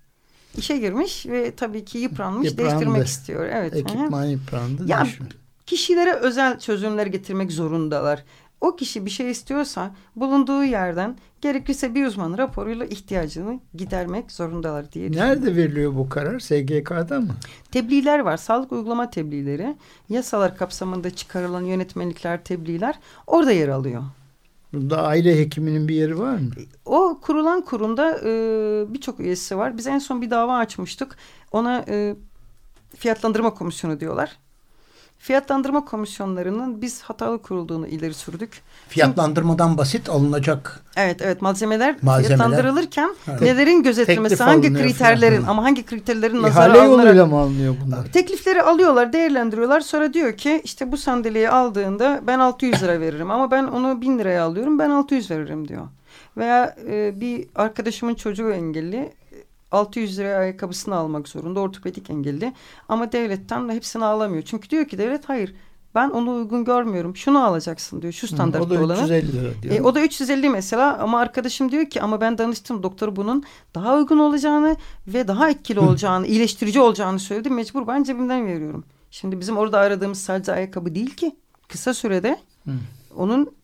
İşe girmiş ve tabii ki yıpranmış, değiştirmek istiyor. Evet. Ekipman yıprandı. Ya, kişilere özel çözümler getirmek zorundalar. O kişi bir şey istiyorsa bulunduğu yerden gerekirse bir uzman raporuyla ihtiyacını gidermek zorundalar diye düşünüyorum. Nerede veriliyor bu karar? SGK'da mı? Tebliğler var. Sağlık uygulama tebliğleri. Yasalar kapsamında çıkarılan yönetmelikler, tebliğler orada yer alıyor. Bunda aile hekiminin bir yeri var mı? O kurulan kurumda birçok üyesi var. Biz en son bir dava açmıştık. Ona fiyatlandırma komisyonu diyorlar. Fiyatlandırma komisyonlarının biz hatalı kurulduğunu ileri sürdük. Fiyatlandırmadan basit alınacak. Evet, malzemeler fiyatlandırılırken nelerin gözetilmesi, teklif hangi kriterlerin falan. Ama hangi kriterlerin nazara alınarak. İhale alınarak. yoluyla mı alınıyor bunlar? Teklifleri alıyorlar, değerlendiriyorlar. Sonra diyor ki işte bu sandalyeyi aldığında ben 600 lira veririm ama ben onu 1000 liraya alıyorum, ben 600 veririm diyor. Veya bir arkadaşımın çocuğu engelli, 600 liraya ayakkabısını almak zorunda, ortopedik engelli, ama devletten de hepsini alamıyor. Çünkü diyor ki devlet hayır, ben onu uygun görmüyorum, şunu alacaksın diyor, şu standartta olanı. O da 350 lira diyor. O da 350 mesela, ama arkadaşım diyor ki ama ben danıştım, doktor bunun daha uygun olacağını ve daha etkili olacağını, iyileştirici olacağını söyledi, mecbur ben cebimden veriyorum. Şimdi bizim orada aradığımız sadece ayakkabı değil ki, kısa sürede onun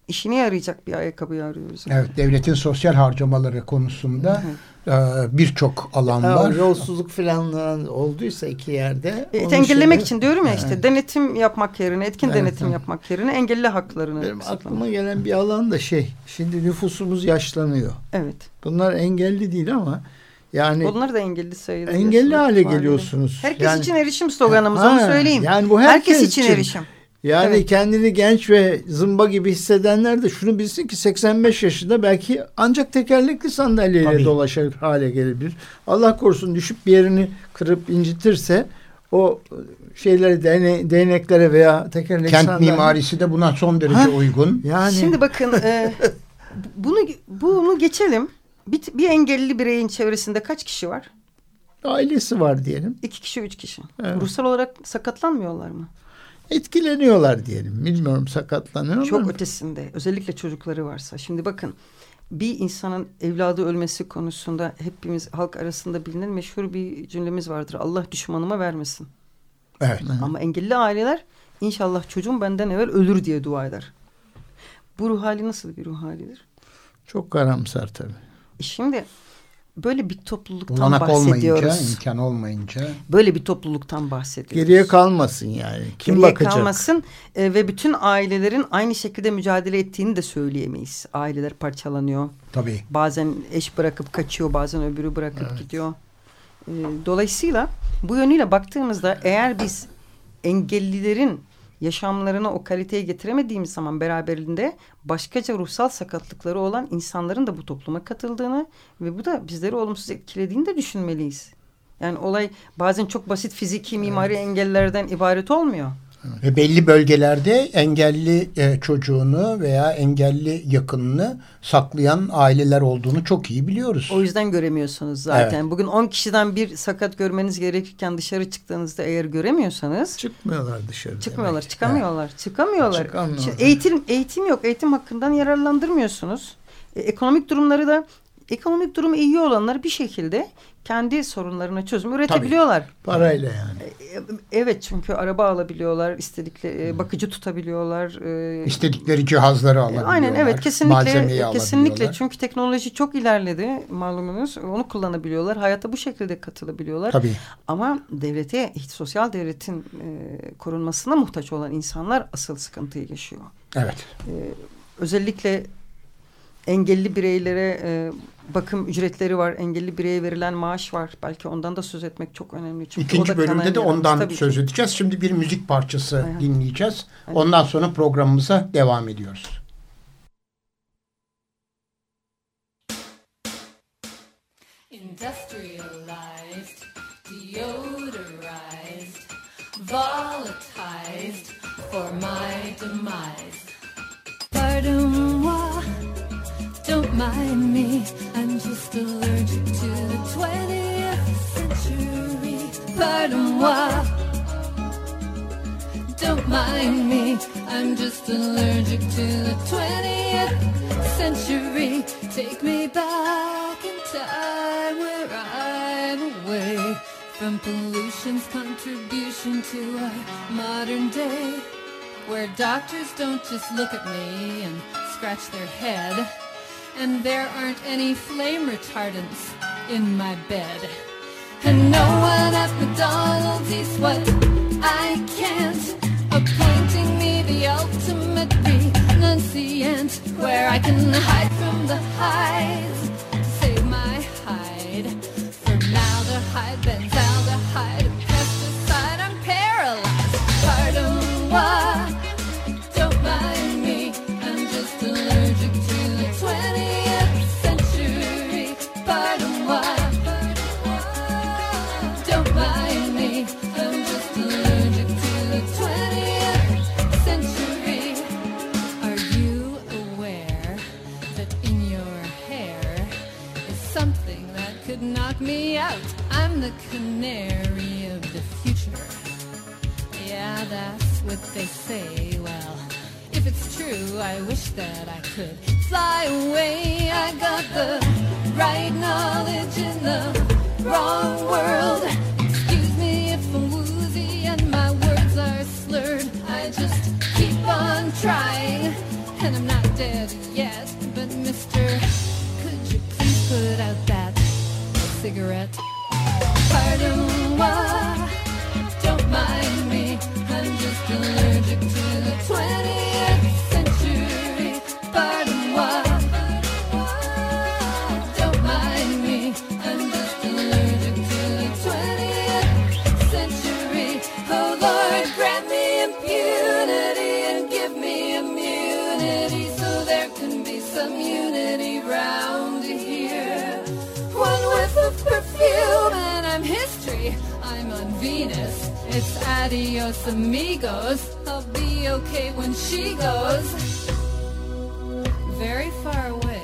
işine yarayacak bir ayakkabıyı arıyoruz. Evet, devletin sosyal harcamaları konusunda birçok alan var. Yolsuzluk falan olduysa iki yerde. Engellemek için diyorum ya işte denetim yapmak yerine, etkin denetim yapmak yerine engelli haklarını. Benim aklıma gelen bir alan da şimdi nüfusumuz yaşlanıyor. Evet. Bunlar engelli değil ama yani onlar da engelli sayılır. Engelli hale geliyorsunuz. Herkes için erişim sloganımız, onu söyleyeyim. Yani bu herkes için erişim. Yani kendini genç ve zımba gibi hissedenler de şunu bilsin ki 85 yaşında belki ancak tekerlekli sandalyeyle dolaşır hale gelebilir. Allah korusun düşüp bir yerini kırıp incitirse o şeyleri değneklere veya tekerlekli Kent mimarisi de buna son derece uygun. Yani şimdi bakın bunu geçelim. Bir engelli bireyin çevresinde kaç kişi var? Ailesi var diyelim. 2 kişi, 3 kişi. Evet. Ruhsal olarak sakatlanmıyorlar mı? Etkileniyorlar diyelim. Bilmiyorum, sakatlanıyorlar çok mı? Ötesinde. Özellikle çocukları varsa. Şimdi bakın, bir insanın evladı ölmesi konusunda hepimiz halk arasında bilinen meşhur bir cümlemiz vardır. Allah düşmanıma vermesin. Evet. Ama engelli aileler inşallah çocuğum benden evvel ölür diye dua eder. Bu ruh hali nasıl bir ruh halidir? Çok karamsar tabii. Şimdi böyle bir topluluktan olanak bahsediyoruz. Olmayınca, imkan olmayınca. Böyle bir topluluktan bahsediyoruz. Geriye kalmasın yani. Kim Geriye bakacak? kalmasın ve bütün ailelerin aynı şekilde mücadele ettiğini de söyleyemeyiz. Aileler parçalanıyor. Tabii. Bazen eş bırakıp kaçıyor, bazen öbürü bırakıp gidiyor. Dolayısıyla bu yönüyle baktığımızda eğer biz engellilerin yaşamlarına o kaliteyi getiremediğimiz zaman beraberinde başkaca ruhsal sakatlıkları olan insanların da bu topluma katıldığını ve bu da bizleri olumsuz etkilediğini de düşünmeliyiz. Yani olay bazen çok basit fiziki mimari engellerden ibaret olmuyor. Ve belli bölgelerde engelli çocuğunu veya engelli yakınını saklayan aileler olduğunu çok iyi biliyoruz. O yüzden göremiyorsunuz zaten. Evet. Bugün 10 kişiden bir sakat görmeniz gerekirken dışarı çıktığınızda eğer göremiyorsanız çıkmıyorlar dışarı. Çıkmıyorlar, demek. çıkamıyorlar. Şimdi eğitim yok. Eğitim hakkından yararlandırmıyorsunuz. Ekonomik durumu iyi olanlar bir şekilde kendi sorunlarına çözüm üretebiliyorlar. Tabii, parayla yani. Evet, çünkü araba alabiliyorlar, istedikleri bakıcı tutabiliyorlar. İstedikleri cihazları alabiliyorlar. Aynen, evet, kesinlikle. Çünkü teknoloji çok ilerledi malumunuz. Onu kullanabiliyorlar. Hayata bu şekilde katılabiliyorlar. Tabii. Ama sosyal devletin korunmasına muhtaç olan insanlar asıl sıkıntıyı yaşıyor. Evet. Özellikle engelli bireylere bakım ücretleri var. Engelli bireye verilen maaş var. Belki ondan da söz etmek çok önemli. Çünkü İkinci bölümde de ondan söz edeceğiz. Şimdi bir müzik parçası dinleyeceğiz. Ondan sonra programımıza devam ediyoruz. Industrialized, deodorized, volatized for my demise. Pardon-moi, don't mind me, I'm just allergic to the 20th century. Pardon-moi, don't mind me, I'm just allergic to the 20th century. Take me back in time where I'm away from pollution's contribution to our modern day, where doctors don't just look at me and scratch their head, and there aren't any flame retardants in my bed, and no one at McDonald's eats what I can't, appointing me the ultimate renunciant, where I can hide from the highs, save my hide, formaldehyde, benzaldehyde, pesticide, I'm paralyzed. Pardon-moi, don't mind me, I'm just allergic to the 20th century. Pardon-moi, don't mind me, I'm just allergic to the 20th century. Are you aware that in your hair is something that could knock me out? I'm the canary of the future. Yeah, that's what they say. Well, if it's true, I wish that I could fly away. I got the right knowledge in the wrong world. Excuse me if I'm woozy and my words are slurred. I just keep on trying, and I'm not dead cigarette. Pardon-moi, don't mind me. I'm just allergic to the 20th century. Pardon-moi, don't mind me. I'm just allergic to the 20th century. Oh Lord, grant me impunity and give me immunity so there can be some unity round here. One whiff of perfume and I'm history. I'm on Venus. It's adios amigos. I'll be okay when she goes very far away.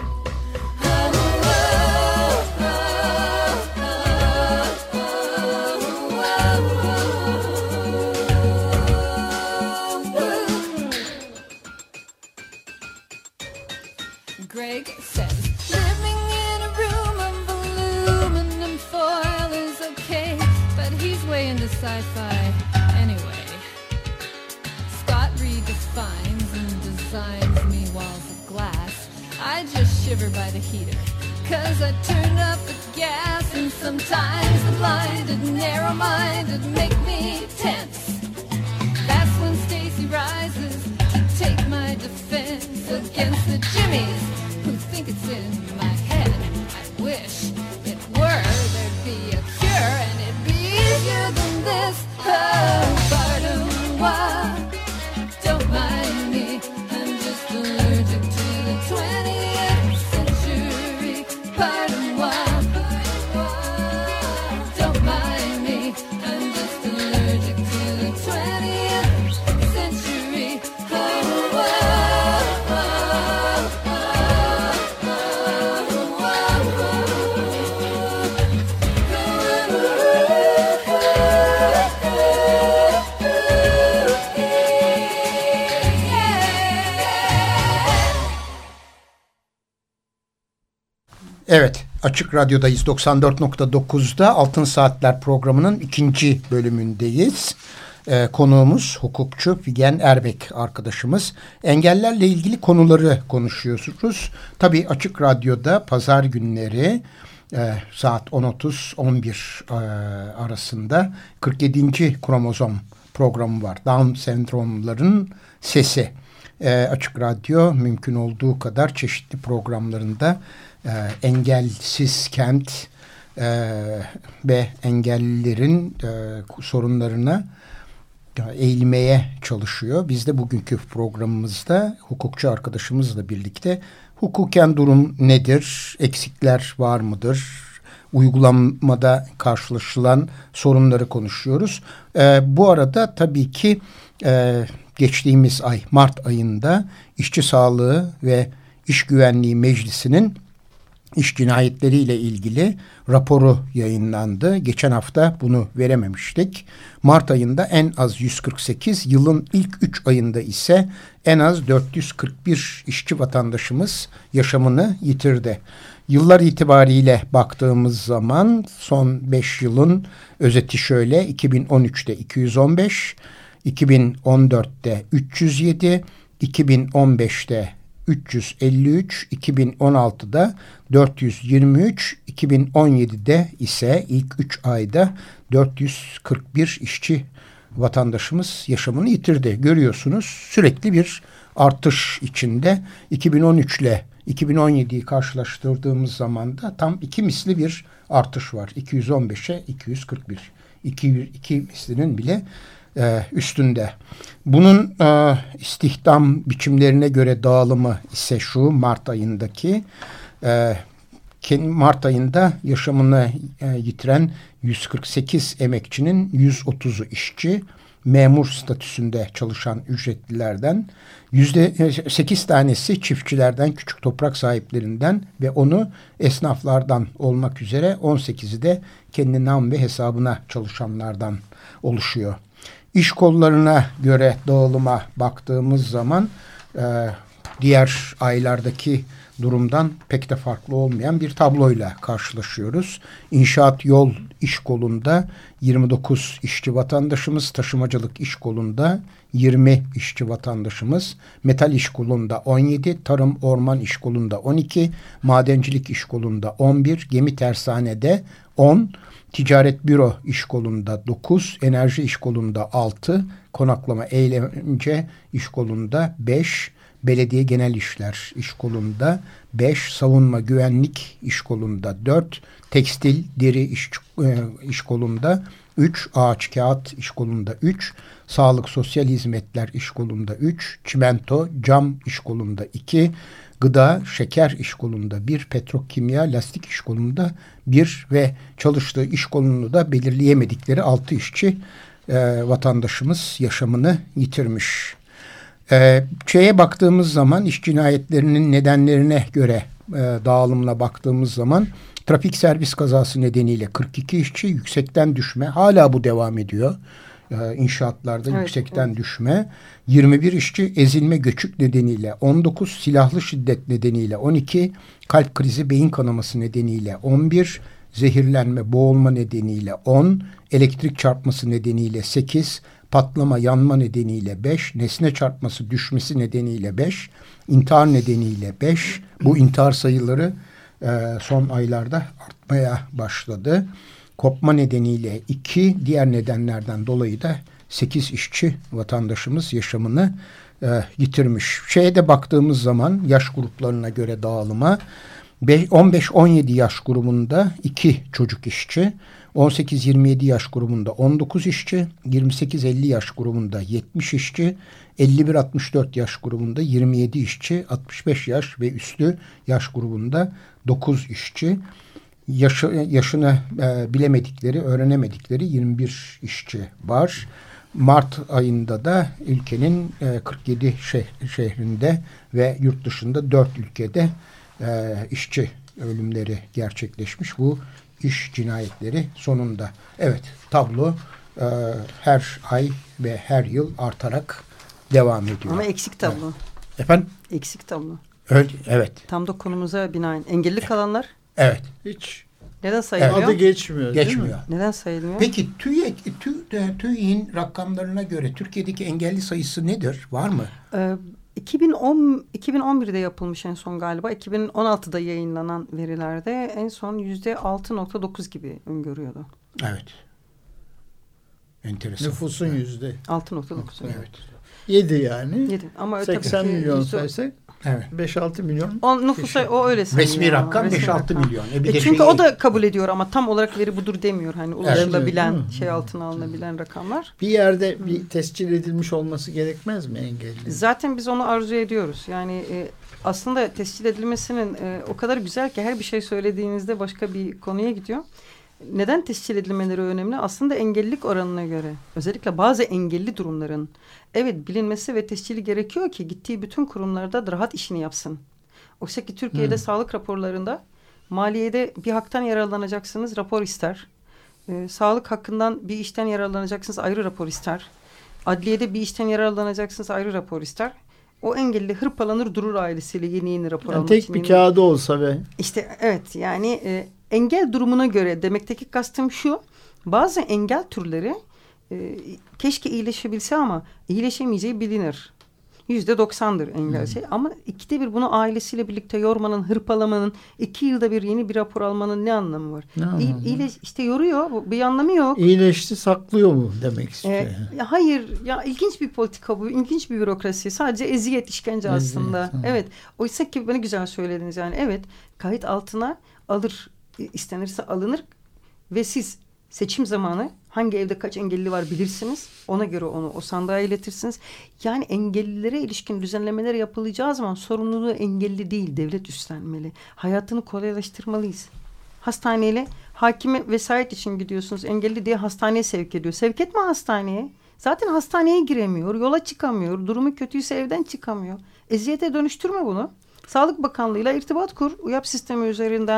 Greg says, living in a room of aluminum foil is okay, but he's way into sci-fi anyway. Scott redefines and designs me walls of glass. I just shiver by the heater, 'cause I turned up the gas, and sometimes the blinded, narrow-minded make me tense. That's when Stacy rises to take my defense against the Jimmies who think it's in my head. I wish it were. There'd be a cure and it'd be easier than this. Oh, pardon-moi, don't mind me. I'm just allergic to the 20th century. Pardon-moi, don't mind me. I'm just allergic to the 20th century. Evet, Açık Radyo'dayız. 94.9'da Altın Saatler programının 2. bölümündeyiz. Konuğumuz hukukçu Figen Erbek arkadaşımız. Engellerle ilgili konuları konuşuyoruz. Tabii Açık Radyo'da pazar günleri saat 10.30-11 arasında 47. kromozom programı var. Down sendromların sesi. Açık Radyo mümkün olduğu kadar çeşitli programlarında engelsiz kent ve engellilerin sorunlarına eğilmeye çalışıyor. Biz de bugünkü programımızda hukukçu arkadaşımızla birlikte hukuken durum nedir, eksikler var mıdır, uygulamada karşılaşılan sorunları konuşuyoruz. Bu arada tabii ki geçtiğimiz ay Mart ayında İşçi Sağlığı ve İş Güvenliği Meclisi'nin iş cinayetleriyle ilgili raporu yayınlandı. Geçen hafta bunu verememiştik. Mart ayında en az 148, yılın ilk 3 ayında ise en az 441 işçi vatandaşımız yaşamını yitirdi. Yıllar itibariyle baktığımız zaman son 5 yılın özeti şöyle: 2013'te 215, 2014'te 307, 2015'te 353, 2016'da 423, 2017'de ise ilk 3 ayda 441 işçi vatandaşımız yaşamını yitirdi. Görüyorsunuz, sürekli bir artış içinde. 2013 ile 2017'yi karşılaştırdığımız zaman da tam 2 misli bir artış var. 215'e 241. 2 mislinin bile üstünde. Bunun istihdam biçimlerine göre dağılımı ise şu: Mart ayındaki Mart ayında yaşamını yitiren 148 emekçinin 130'u işçi, memur statüsünde çalışan ücretlilerden, %8 tanesi çiftçilerden, küçük toprak sahiplerinden ve onu esnaflardan olmak üzere 18'i de kendi nam ve hesabına çalışanlardan oluşuyor. İş kollarına göre dağılıma baktığımız zaman diğer aylardaki durumdan pek de farklı olmayan bir tabloyla karşılaşıyoruz. İnşaat Yol İş Kolu'nda 29 işçi vatandaşımız, taşımacılık iş kolunda 20 işçi vatandaşımız, metal iş kolunda 17, tarım orman iş kolunda 12, madencilik iş kolunda 11, gemi tersanede 10, ticaret büro iş kolunda 9, enerji iş kolunda 6, konaklama eğlence iş kolunda 5, belediye genel işler iş kolunda 5, savunma güvenlik iş kolunda 4, tekstil deri iş kolunda 3, ağaç kağıt iş kolunda 3, sağlık sosyal hizmetler iş kolunda 3, çimento cam iş kolunda 2, gıda şeker iş kolunda 1, petrokimya lastik iş kolunda 1 ve çalıştığı iş kolunu da belirleyemedikleri 6 işçi vatandaşımız yaşamını yitirmiş. Şeye baktığımız zaman, iş cinayetlerinin nedenlerine göre dağılımla baktığımız zaman, trafik servis kazası nedeniyle 42 işçi, yüksekten düşme hala bu devam ediyor. İnşaatlarda yüksekten düşme, 21 işçi ezilme göçük nedeniyle 19, silahlı şiddet nedeniyle 12, kalp krizi beyin kanaması nedeniyle 11, zehirlenme boğulma nedeniyle 10, elektrik çarpması nedeniyle 8, patlama yanma nedeniyle 5, nesne çarpması düşmesi nedeniyle 5, intihar nedeniyle 5. Bu intihar sayıları son aylarda artmaya başladı. Kopma nedeniyle 2, diğer nedenlerden dolayı da 8 işçi vatandaşımız yaşamını yitirmiş. Şeye de baktığımız zaman yaş gruplarına göre dağılıma, 15-17 yaş grubunda 2 çocuk işçi, 18-27 yaş grubunda 19 işçi, 28-50 yaş grubunda 70 işçi, 51-64 yaş grubunda 27 işçi, 65 yaş ve üstü yaş grubunda 9 işçi, yaşını bilemedikleri, öğrenemedikleri 21 işçi var. Mart ayında da ülkenin 47 şehrinde ve yurt dışında 4 ülkede işçi ölümleri gerçekleşmiş. Bu iş cinayetleri sonunda. Evet, tablo her ay ve her yıl artarak devam ediyor. Ama eksik tablo. Evet. Efendim? Eksik tablo. Evet. Tam da konumuza binaen. Engelli kalanlar? Evet. Hiç neden sayılmıyor? adı geçmiyor. Geçmiyor. Neden sayılmıyor? Peki TÜİK'in rakamlarına göre Türkiye'deki engelli sayısı nedir? Var mı? 2011'de yapılmış en son galiba. 2016'da yayınlanan verilerde en son %6.9 gibi öngörüyordu. Evet. Enteresan. Nüfusun yüzde. 6.9. Evet. 7 yani. 7. Ama 80 milyon saysak Evet. 5-6 milyon. O nüfusa o öyle sayılıyor. Resmi rakam Resmi 5-6 rakam. milyon. Bir de Çünkü o da kabul ediyor ama tam olarak veri budur demiyor. Hani ulaşılabilen, Evet. şey altına alınabilen rakamlar. Bir yerde bir tescil edilmiş olması gerekmez mi engelli? Zaten biz onu arzu ediyoruz. Yani aslında tescil edilmesinin o kadar güzel ki her bir şey söylediğinizde başka bir konuya gidiyor. Neden tescil edilmeleri önemli? Aslında engellilik oranına göre. Özellikle bazı engelli durumların evet bilinmesi ve tescili gerekiyor ki gittiği bütün kurumlarda rahat işini yapsın. Oysa ki Türkiye'de sağlık raporlarında maliyede bir haktan yararlanacaksınız rapor ister. Sağlık hakkından bir işten yararlanacaksınız ayrı rapor ister. Adliyede bir işten yararlanacaksınız ayrı rapor ister. O engelli hırpalanır durur ailesiyle yeni rapor almak için. Tek bir kağıdı olsa ve. İşte evet yani engel durumuna göre demekteki kastım şu. Bazı engel türleri keşke iyileşebilse ama iyileşemeyeceği bilinir. %90'dır engel şey. Ama 2'de 1 bunu ailesiyle birlikte yormanın, hırpalamanın, 2 yılda bir yeni bir rapor almanın ne anlamı var? İşte yoruyor. Bir anlamı yok. İyileşti saklıyor mu demek istiyor. Hayır. Ya ilginç bir politika bu. İlginç bir bürokrasi. Sadece eziyet, işkence aslında. Evet. Oysa ki bana güzel söylediniz yani. Evet. Kayıt altına alır. İstenirse alınır. Ve siz seçim zamanı hangi evde kaç engelli var bilirsiniz. Ona göre onu o sandığa iletirsiniz. Yani engellilere ilişkin düzenlemeler yapılacağı zaman sorumluluğu engelli değil devlet üstlenmeli. Hayatını kolaylaştırmalıyız. Hastaneyle hakime vesayet için gidiyorsunuz. Engelli diye hastaneye sevk ediyor. Sevk etme hastaneye. Zaten hastaneye giremiyor. Yola çıkamıyor. Durumu kötüyse evden çıkamıyor. Eziyete dönüştürme bunu. Sağlık Bakanlığı'yla irtibat kur. UYAP sistemi üzerinden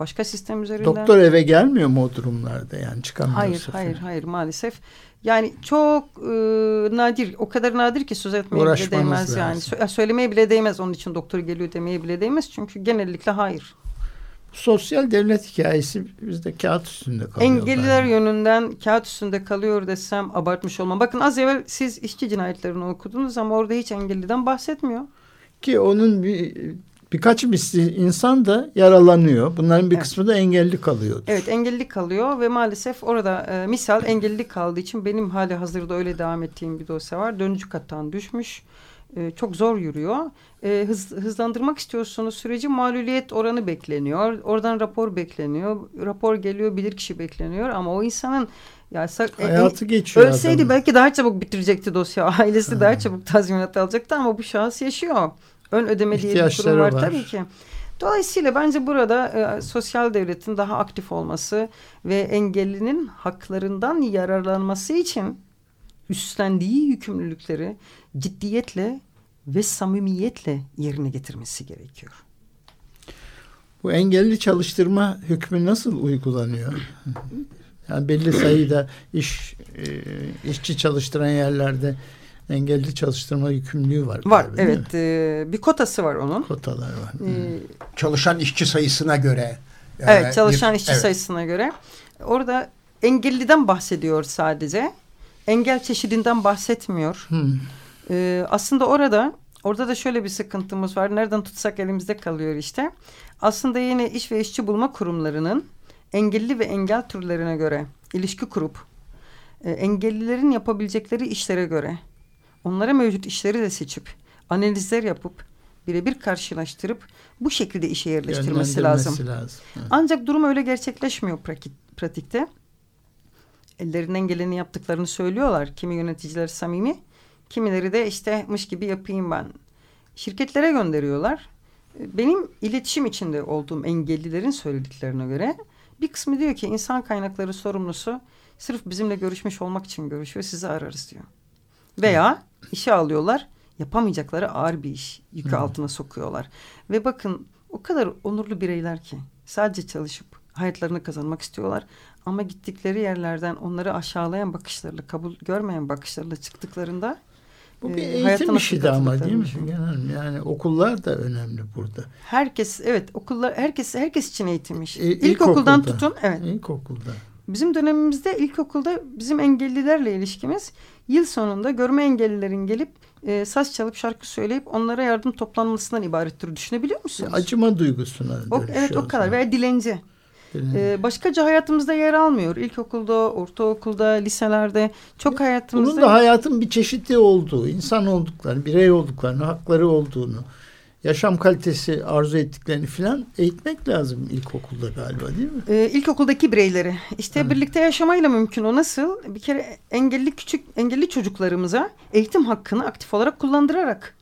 başka sistem üzerinden. Doktor eve gelmiyor mu o durumlarda, yani çıkamıyorsa? Hayır maalesef. Yani çok nadir, o kadar nadir ki söz etmeye bile değmez yani. Söylemeye bile değmez, onun için doktor geliyor demeye bile değmez. Çünkü genellikle hayır. Sosyal devlet hikayesi bizde kağıt üstünde kalıyor. Engelliler yönünden kağıt üstünde kalıyor desem abartmış olmam. Bakın az evvel siz işçi cinayetlerini okudunuz ama orada hiç engelliden bahsetmiyor. Ki onun birkaç misli insan da yaralanıyor. Bunların bir kısmı da engelli kalıyordur. Evet, engelli kalıyor ve maalesef orada misal engelli kaldığı için benim hali hazırda öyle devam ettiğim bir dosya var. Dördüncü kattan düşmüş. Çok zor yürüyor. Hızlandırmak istiyorsunuz süreci, maluliyet oranı bekleniyor. Oradan rapor bekleniyor. Rapor geliyor, bilirkişi bekleniyor ama o insanın hayatı geçiyor. Ölseydi adamın. belki daha çabuk bitirecekti dosya. Ailesi daha çabuk tazminat alacaktı ama bu şahıs yaşıyor. Ön ödeme diye bir kurum var tabii ki. Dolayısıyla bence burada sosyal devletin daha aktif olması ve engellinin haklarından yararlanması için üstlendiği yükümlülükleri ciddiyetle ve samimiyetle yerine getirmesi gerekiyor. Bu engelli çalıştırma hükmü nasıl uygulanıyor? Yani belli sayıda işçi çalıştıran yerlerde engelli çalıştırma yükümlülüğü var. Var, evet. Bir kotası var onun. Kotalar var. Çalışan işçi sayısına göre. Evet, çalışan işçi sayısına göre. Orada engelliden bahsediyor sadece. Engel çeşidinden bahsetmiyor. Aslında orada da şöyle bir sıkıntımız var. Nereden tutsak elimizde kalıyor işte. Aslında yine iş ve işçi bulma kurumlarının engelli ve engel türlerine göre ilişki kurup engellilerin yapabilecekleri işlere göre onlara mevcut işleri de seçip analizler yapıp birebir karşılaştırıp bu şekilde işe yerleştirmesi lazım. Evet. Ancak durum öyle gerçekleşmiyor pratikte. Ellerinden geleni yaptıklarını söylüyorlar. Kimi yöneticiler samimi, kimileri de işte mış gibi yapayım ben. Şirketlere gönderiyorlar. Benim iletişim içinde olduğum engellilerin söylediklerine göre bir kısmı diyor ki insan kaynakları sorumlusu sırf bizimle görüşmüş olmak için görüşüyor, sizi ararız diyor. Veya işe alıyorlar, yapamayacakları ağır bir iş yükü altına sokuyorlar. Ve bakın o kadar onurlu bireyler ki sadece çalışıp hayatlarını kazanmak istiyorlar. Ama gittikleri yerlerden onları aşağılayan bakışlarla, kabul görmeyen bakışlarla çıktıklarında bu bir eğitim işi de ama değil mi? Yani okullar da önemli burada. Herkes, evet, okullar herkes için eğitim işi. İlkokuldan tutun. Evet. İlkokulda. Bizim dönemimizde ilkokulda bizim engellilerle ilişkimiz yıl sonunda görme engellilerin gelip saz çalıp şarkı söyleyip onlara yardım toplanmasından ibarettir. Düşünebiliyor musunuz? Acıma duygusuna dönüşüyor. Evet, o kadar. Veya dilenci. Başkaca hayatımızda yer almıyor. İlkokulda, ortaokulda, liselerde çok hayatımızda. Bunun da hayatın bir çeşitli olduğu, insan olduklarını, birey olduklarını, hakları olduğunu, yaşam kalitesi arzu ettiklerini filan eğitmek lazım ilkokulda galiba, değil mi? İlkokuldaki bireyleri. İşte birlikte yaşamayla mümkün o. Nasıl? Bir kere engelli çocuklarımıza eğitim hakkını aktif olarak kullandırarak.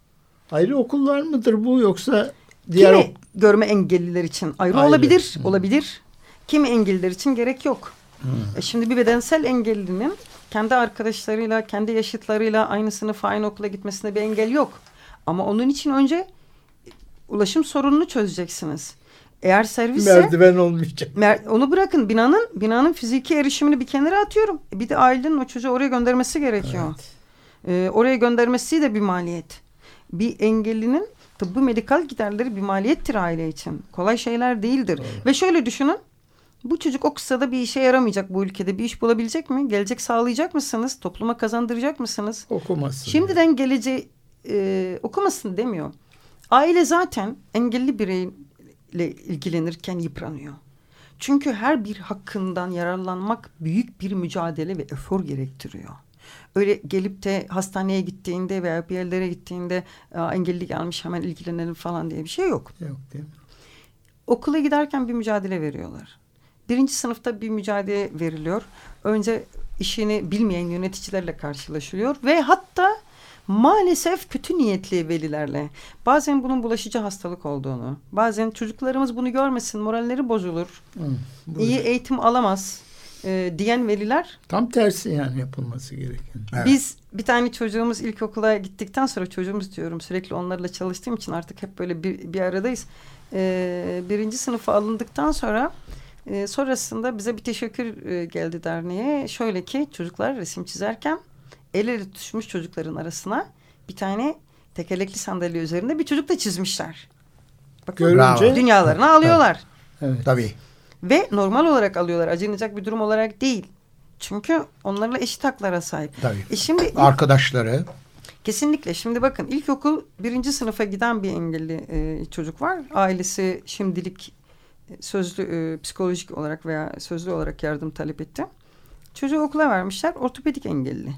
Ayrı okullar mıdır bu, yoksa diğer görme engelliler için ayrı olabilir. Olabilir. Kimi engelliler için gerek yok. Şimdi bir bedensel engellinin kendi arkadaşlarıyla, kendi yaşıtlarıyla aynı sınıfa, aynı okula gitmesine bir engel yok. Ama onun için önce ulaşım sorununu çözeceksiniz. Eğer servisse merdiven olmayacak. Onu bırakın, binanın fiziki erişimini bir kenara atıyorum. Bir de ailenin o çocuğu oraya göndermesi gerekiyor. Evet. Oraya göndermesi de bir maliyet. Bir engellinin tıbbi medikal giderleri bir maliyettir aile için. Kolay şeyler değildir. Evet. Ve şöyle düşünün. Bu çocuk okusa da bir işe yaramayacak bu ülkede. Bir iş bulabilecek mi? Gelecek sağlayacak mısınız? Topluma kazandıracak mısınız? Okumasın. Şimdiden geleceği okumasın demiyor. Aile zaten engelli bireyle ilgilenirken yıpranıyor. Çünkü her bir hakkından yararlanmak büyük bir mücadele ve efor gerektiriyor. Öyle gelip de hastaneye gittiğinde veya bir yerlere gittiğinde engelli gelmiş hemen ilgilenelim falan diye bir şey yok. Yok değil mi? Okula giderken bir mücadele veriyorlar. 1. sınıfta bir mücadele veriliyor. Önce işini bilmeyen yöneticilerle karşılaşılıyor ve hatta maalesef kötü niyetli velilerle. Bazen bunun bulaşıcı hastalık olduğunu, bazen çocuklarımız bunu görmesin, moralleri bozulur, iyi eğitim alamaz diyen veliler. Tam tersi yani yapılması gereken. Evet. Biz bir tane çocuğumuz ilkokula gittikten sonra, çocuğumuz diyorum sürekli onlarla çalıştığım için artık hep böyle bir aradayız. Birinci sınıfa alındıktan sonra sonrasında bize bir teşekkür geldi derneğe. Şöyle ki çocuklar resim çizerken el ele tutuşmuş çocukların arasına bir tane tekerlekli sandalye üzerinde bir çocuk da çizmişler. Bakın, Görünce dünyalarını alıyorlar. evet. Tabii. Ve normal olarak alıyorlar. Acınacak bir durum olarak değil. Çünkü onlarla eşit haklara sahip. Tabii. Şimdi Arkadaşları. kesinlikle. Şimdi bakın ilkokul 1. sınıfa giden bir engelli çocuk var. Ailesi şimdilik sözlü psikolojik olarak veya sözlü olarak yardım talep etti. Çocuğu okula vermişler. Ortopedik engelli.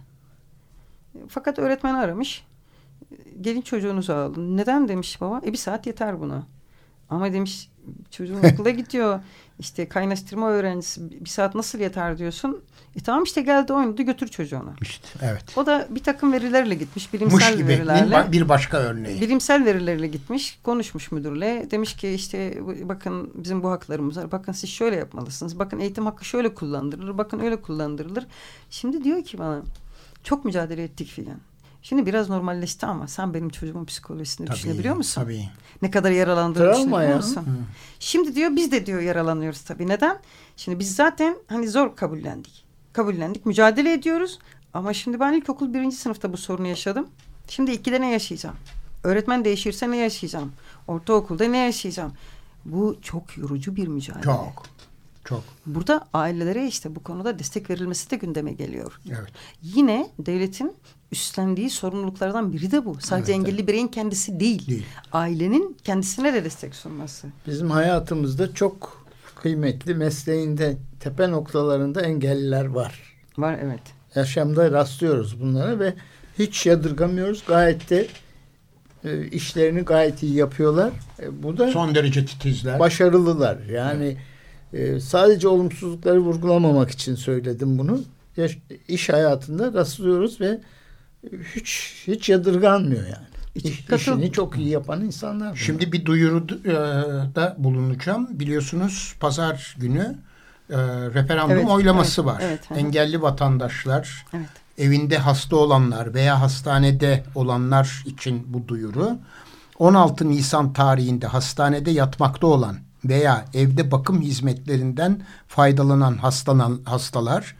Fakat öğretmen aramış. Gelin çocuğunuzu alın. Neden demiş baba? 1 saat yeter buna. Ama demiş çocuğun okula gidiyor. İşte kaynaştırma öğrencisi 1 saat nasıl yeter diyorsun. Tamam işte geldi oynadı götür çocuğunu. İşte, evet. O da bir takım verilerle gitmiş. Muş Bilimsel gibi verilerle. bir başka örneği. Bilimsel verilerle gitmiş. Konuşmuş müdürle. Demiş ki işte bakın bizim bu haklarımız var. Bakın siz şöyle yapmalısınız. Bakın eğitim hakkı şöyle kullandırılır. Bakın öyle kullandırılır. Şimdi diyor ki bana çok mücadele ettik filan. Şimdi biraz normalleşti ama sen benim çocuğumun psikolojisini düşünebiliyor musun? Tabii. Ne kadar yaralandığını Travma düşünebiliyor ya. musun? Şimdi diyor biz de diyor yaralanıyoruz tabii. Neden? Şimdi biz zaten hani zor kabullendik. Mücadele ediyoruz. Ama şimdi ben ilkokul 1. sınıfta bu sorunu yaşadım. Şimdi 2'de ne yaşayacağım? Öğretmen değişirse ne yaşayacağım? Ortaokulda ne yaşayacağım? Bu çok yorucu bir mücadele. Çok. Burada ailelere işte bu konuda destek verilmesi de gündeme geliyor. Evet. Yine devletin üstlendiği sorumluluklardan biri de bu. Sadece engelli bireyin kendisi değil. Ailenin kendisine de destek sunması. Bizim hayatımızda çok kıymetli mesleğinde tepe noktalarında engelliler var. Var evet. Yaşamda rastlıyoruz bunlara ve hiç yadırgamıyoruz. Gayet de işlerini gayet iyi yapıyorlar. Bu da Son derece titizler. başarılılar. Yani sadece olumsuzlukları vurgulamamak için söyledim bunu. İş hayatında rastlıyoruz ve hiç yadırganmıyor yani. İşini çok iyi yapan insanlar bunlar. Şimdi bir duyuruda bulunacağım. Biliyorsunuz pazar günü referandum oylaması var. Evet. Engelli vatandaşlar, Evet. evinde hasta olanlar veya hastanede olanlar için bu duyuru. 16 Nisan tarihinde hastanede yatmakta olan veya evde bakım hizmetlerinden faydalanan hastalar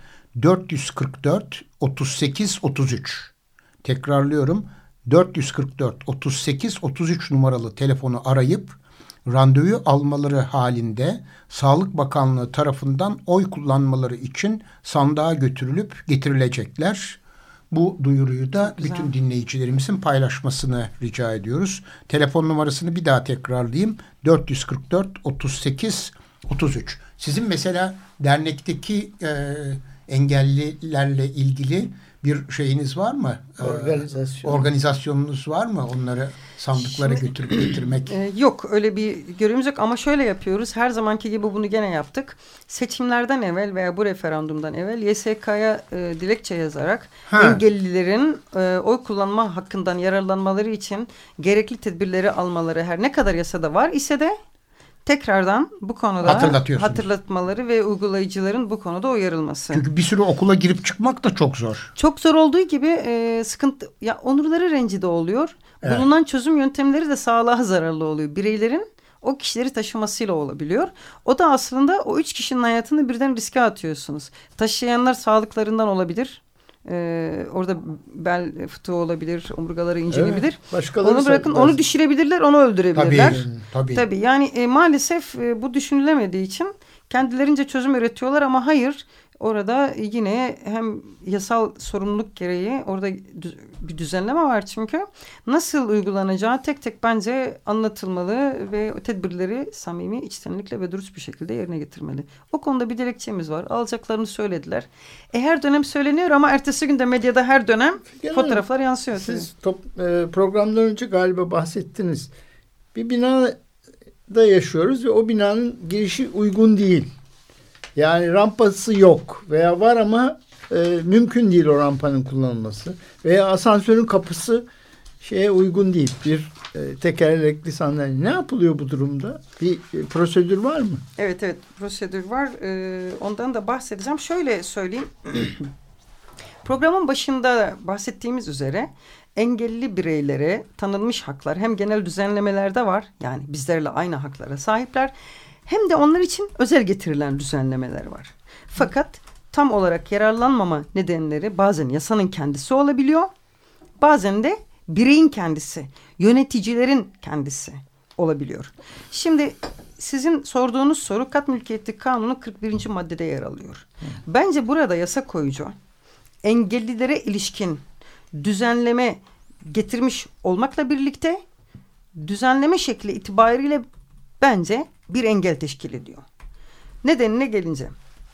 444 38 33. Tekrarlıyorum. 444 38 33 numaralı telefonu arayıp randevu almaları halinde Sağlık Bakanlığı tarafından oy kullanmaları için sandığa götürülüp getirilecekler. Bu duyuruyu da bütün dinleyicilerimizin paylaşmasını rica ediyoruz. Telefon numarasını bir daha tekrarlayayım. 444 38 33. Sizin mesela dernekteki engellilerle ilgili bir şeyiniz var mı? Organizasyonunuz var mı? Onları sandıklara götürüp getirmek. Yok öyle bir görevimiz yok ama şöyle yapıyoruz. Her zamanki gibi bunu gene yaptık. Seçimlerden evvel veya bu referandumdan evvel YSK'ya dilekçe yazarak engellilerin oy kullanma hakkından yararlanmaları için gerekli tedbirleri almaları her ne kadar yasada var ise de tekrardan bu konuda hatırlatmaları ve uygulayıcıların bu konuda uyarılması. Çünkü bir sürü okula girip çıkmak da çok zor. Çok zor olduğu gibi sıkıntı, ya onurları rencide oluyor. Evet. Bulunan çözüm yöntemleri de sağlığa zararlı oluyor. Bireylerin o kişileri taşımasıyla olabiliyor. O da aslında o 3 kişinin hayatını birden riske atıyorsunuz. Taşıyanlar sağlıklarından olabilir. Orada bel fıtığı olabilir, omurgaları incelebilir. Evet, onu bırakın, onu düşürebilirler, onu öldürebilirler. Tabii. Yani maalesef bu düşünülemediği için kendilerince çözüm üretiyorlar ama hayır. Orada yine hem yasal sorumluluk gereği orada bir düzenleme var çünkü. Nasıl uygulanacağı tek tek bence anlatılmalı ve tedbirleri samimi, içtenlikle ve dürüst bir şekilde yerine getirmeli. O konuda bir dilekçemiz var. Alacaklarını söylediler. Her dönem söyleniyor ama ertesi günde medyada her dönem fotoğraflar yansıyor. Siz programdan önce galiba bahsettiniz. Bir binada yaşıyoruz ve o binanın girişi uygun değil. Yani rampası yok veya var ama mümkün değil o rampanın kullanılması. Veya asansörün kapısı şeye uygun değil. Bir tekerlekli sandalye. Ne yapılıyor bu durumda? Bir prosedür var mı? Evet prosedür var. Ondan da bahsedeceğim. Şöyle söyleyeyim. Programın başında bahsettiğimiz üzere engelli bireylere tanınmış haklar hem genel düzenlemelerde var. Yani bizlerle aynı haklara sahipler. Hem de onlar için özel getirilen düzenlemeler var. Fakat tam olarak yararlanmama nedenleri bazen yasanın kendisi olabiliyor. Bazen de bireyin kendisi, yöneticilerin kendisi olabiliyor. Şimdi sizin sorduğunuz soru Kat Mülkiyeti Kanunu 41. maddede yer alıyor. Bence burada yasa koyucu engellilere ilişkin düzenleme getirmiş olmakla birlikte düzenleme şekli itibariyle bence bir engel teşkil ediyor. Nedenine gelince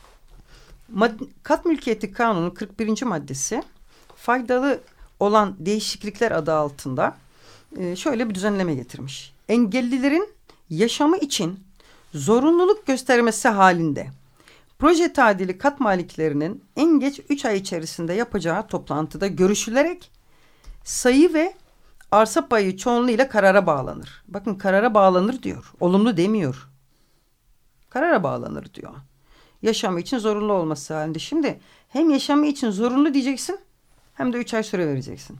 Kat Mülkiyeti Kanunu 41. maddesi faydalı olan değişiklikler adı altında şöyle bir düzenleme getirmiş. Engellilerin yaşamı için zorunluluk göstermesi halinde proje tadili kat maliklerinin en geç 3 ay içerisinde yapacağı toplantıda görüşülerek sayı ve arsa payı çoğunluğuyla karara bağlanır. Bakın karara bağlanır diyor. Olumlu demiyor. Karara bağlanır diyor. Yaşamı için zorunlu olması halinde. Şimdi hem yaşamı için zorunlu diyeceksin hem de 3 ay süre vereceksin.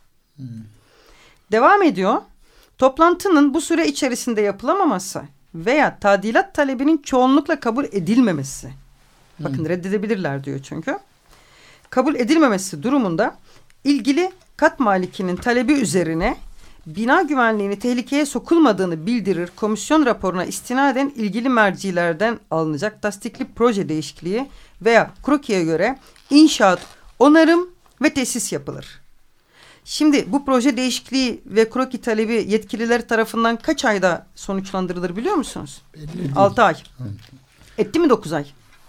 Devam ediyor. Toplantının bu süre içerisinde yapılamaması veya tadilat talebinin çoğunlukla kabul edilmemesi. Bakın reddedebilirler diyor çünkü. Kabul edilmemesi durumunda ilgili kat malikinin talebi üzerine bina güvenliğini tehlikeye sokulmadığını bildirir. Komisyon raporuna istinaden ilgili mercilerden alınacak tasdikli proje değişikliği veya krokiye göre inşaat, onarım ve tesis yapılır. Şimdi bu proje değişikliği ve kroki talebi yetkililer tarafından kaç ayda sonuçlandırılır biliyor musunuz? 6 ay. Etti mi 9 ay?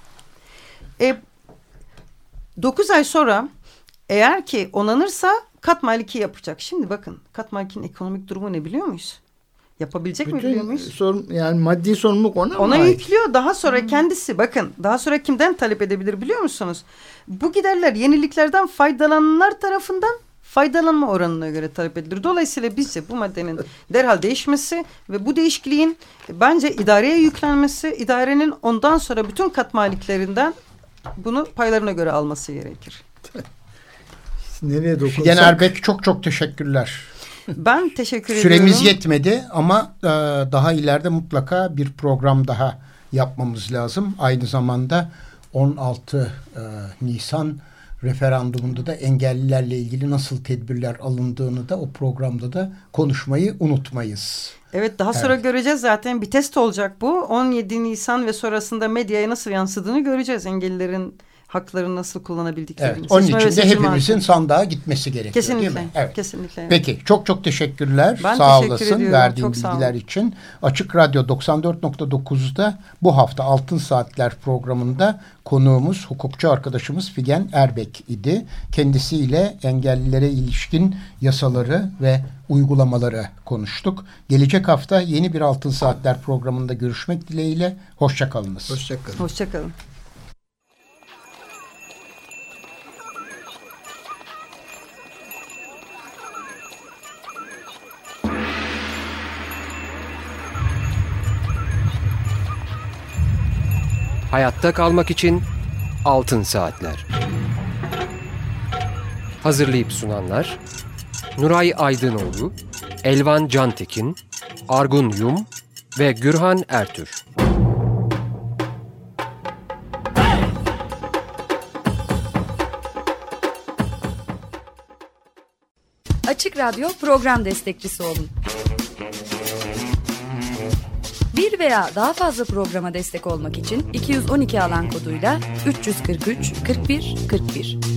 9 ay sonra eğer ki onanırsa kat maliki yapacak. Şimdi bakın kat malikinin ekonomik durumu ne biliyor muyuz? Yapabilecek mi biliyor muyuz? Yani maddi sorumluluk ona yüklüyor. Daha sonra kendisi bakın daha sonra kimden talep edebilir biliyor musunuz? Bu giderler yeniliklerden faydalananlar tarafından faydalanma oranına göre talep edilir. Dolayısıyla bizce bu maddenin derhal değişmesi ve bu değişikliğin bence idareye yüklenmesi, idarenin ondan sonra bütün kat maliklerinden bunu paylarına göre alması gerekir. Nereye dokunsak? Figen Erbek çok teşekkürler. Ben teşekkür ediyorum. Süremiz yetmedi ama daha ileride mutlaka bir program daha yapmamız lazım. Aynı zamanda 16 Nisan referandumunda da engellilerle ilgili nasıl tedbirler alındığını da o programda da konuşmayı unutmayız. Evet daha sonra göreceğiz zaten bir test olacak bu. 17 Nisan ve sonrasında medyaya nasıl yansıdığını göreceğiz. Engellilerin haklarını nasıl kullanabildiklerini. Evet, onun için de hepimizin sandığa gitmesi gerekiyor kesinlikle, değil mi? Evet. Kesinlikle. Peki çok teşekkürler. Ben sağ teşekkür olasın ediyorum. verdiğin çok bilgiler için. Açık Radyo 94.9'da bu hafta Altın Saatler programında konuğumuz hukukçu arkadaşımız Figen Erbek idi. Kendisiyle engellilere ilişkin yasaları ve uygulamaları konuştuk. Gelecek hafta yeni bir Altın Saatler programında görüşmek dileğiyle. Hoşçakalınız. Hoşçakalın. Hoşçakalın. Hayatta kalmak için Altın Saatler. Hazırlayıp sunanlar Nuray Aydınoğlu, Elvan Cantekin, Argun Yum ve Gürhan Ertür. Açık Radyo program destekçisi olun. Bir veya daha fazla programa destek olmak için 212 alan koduyla 343 41 41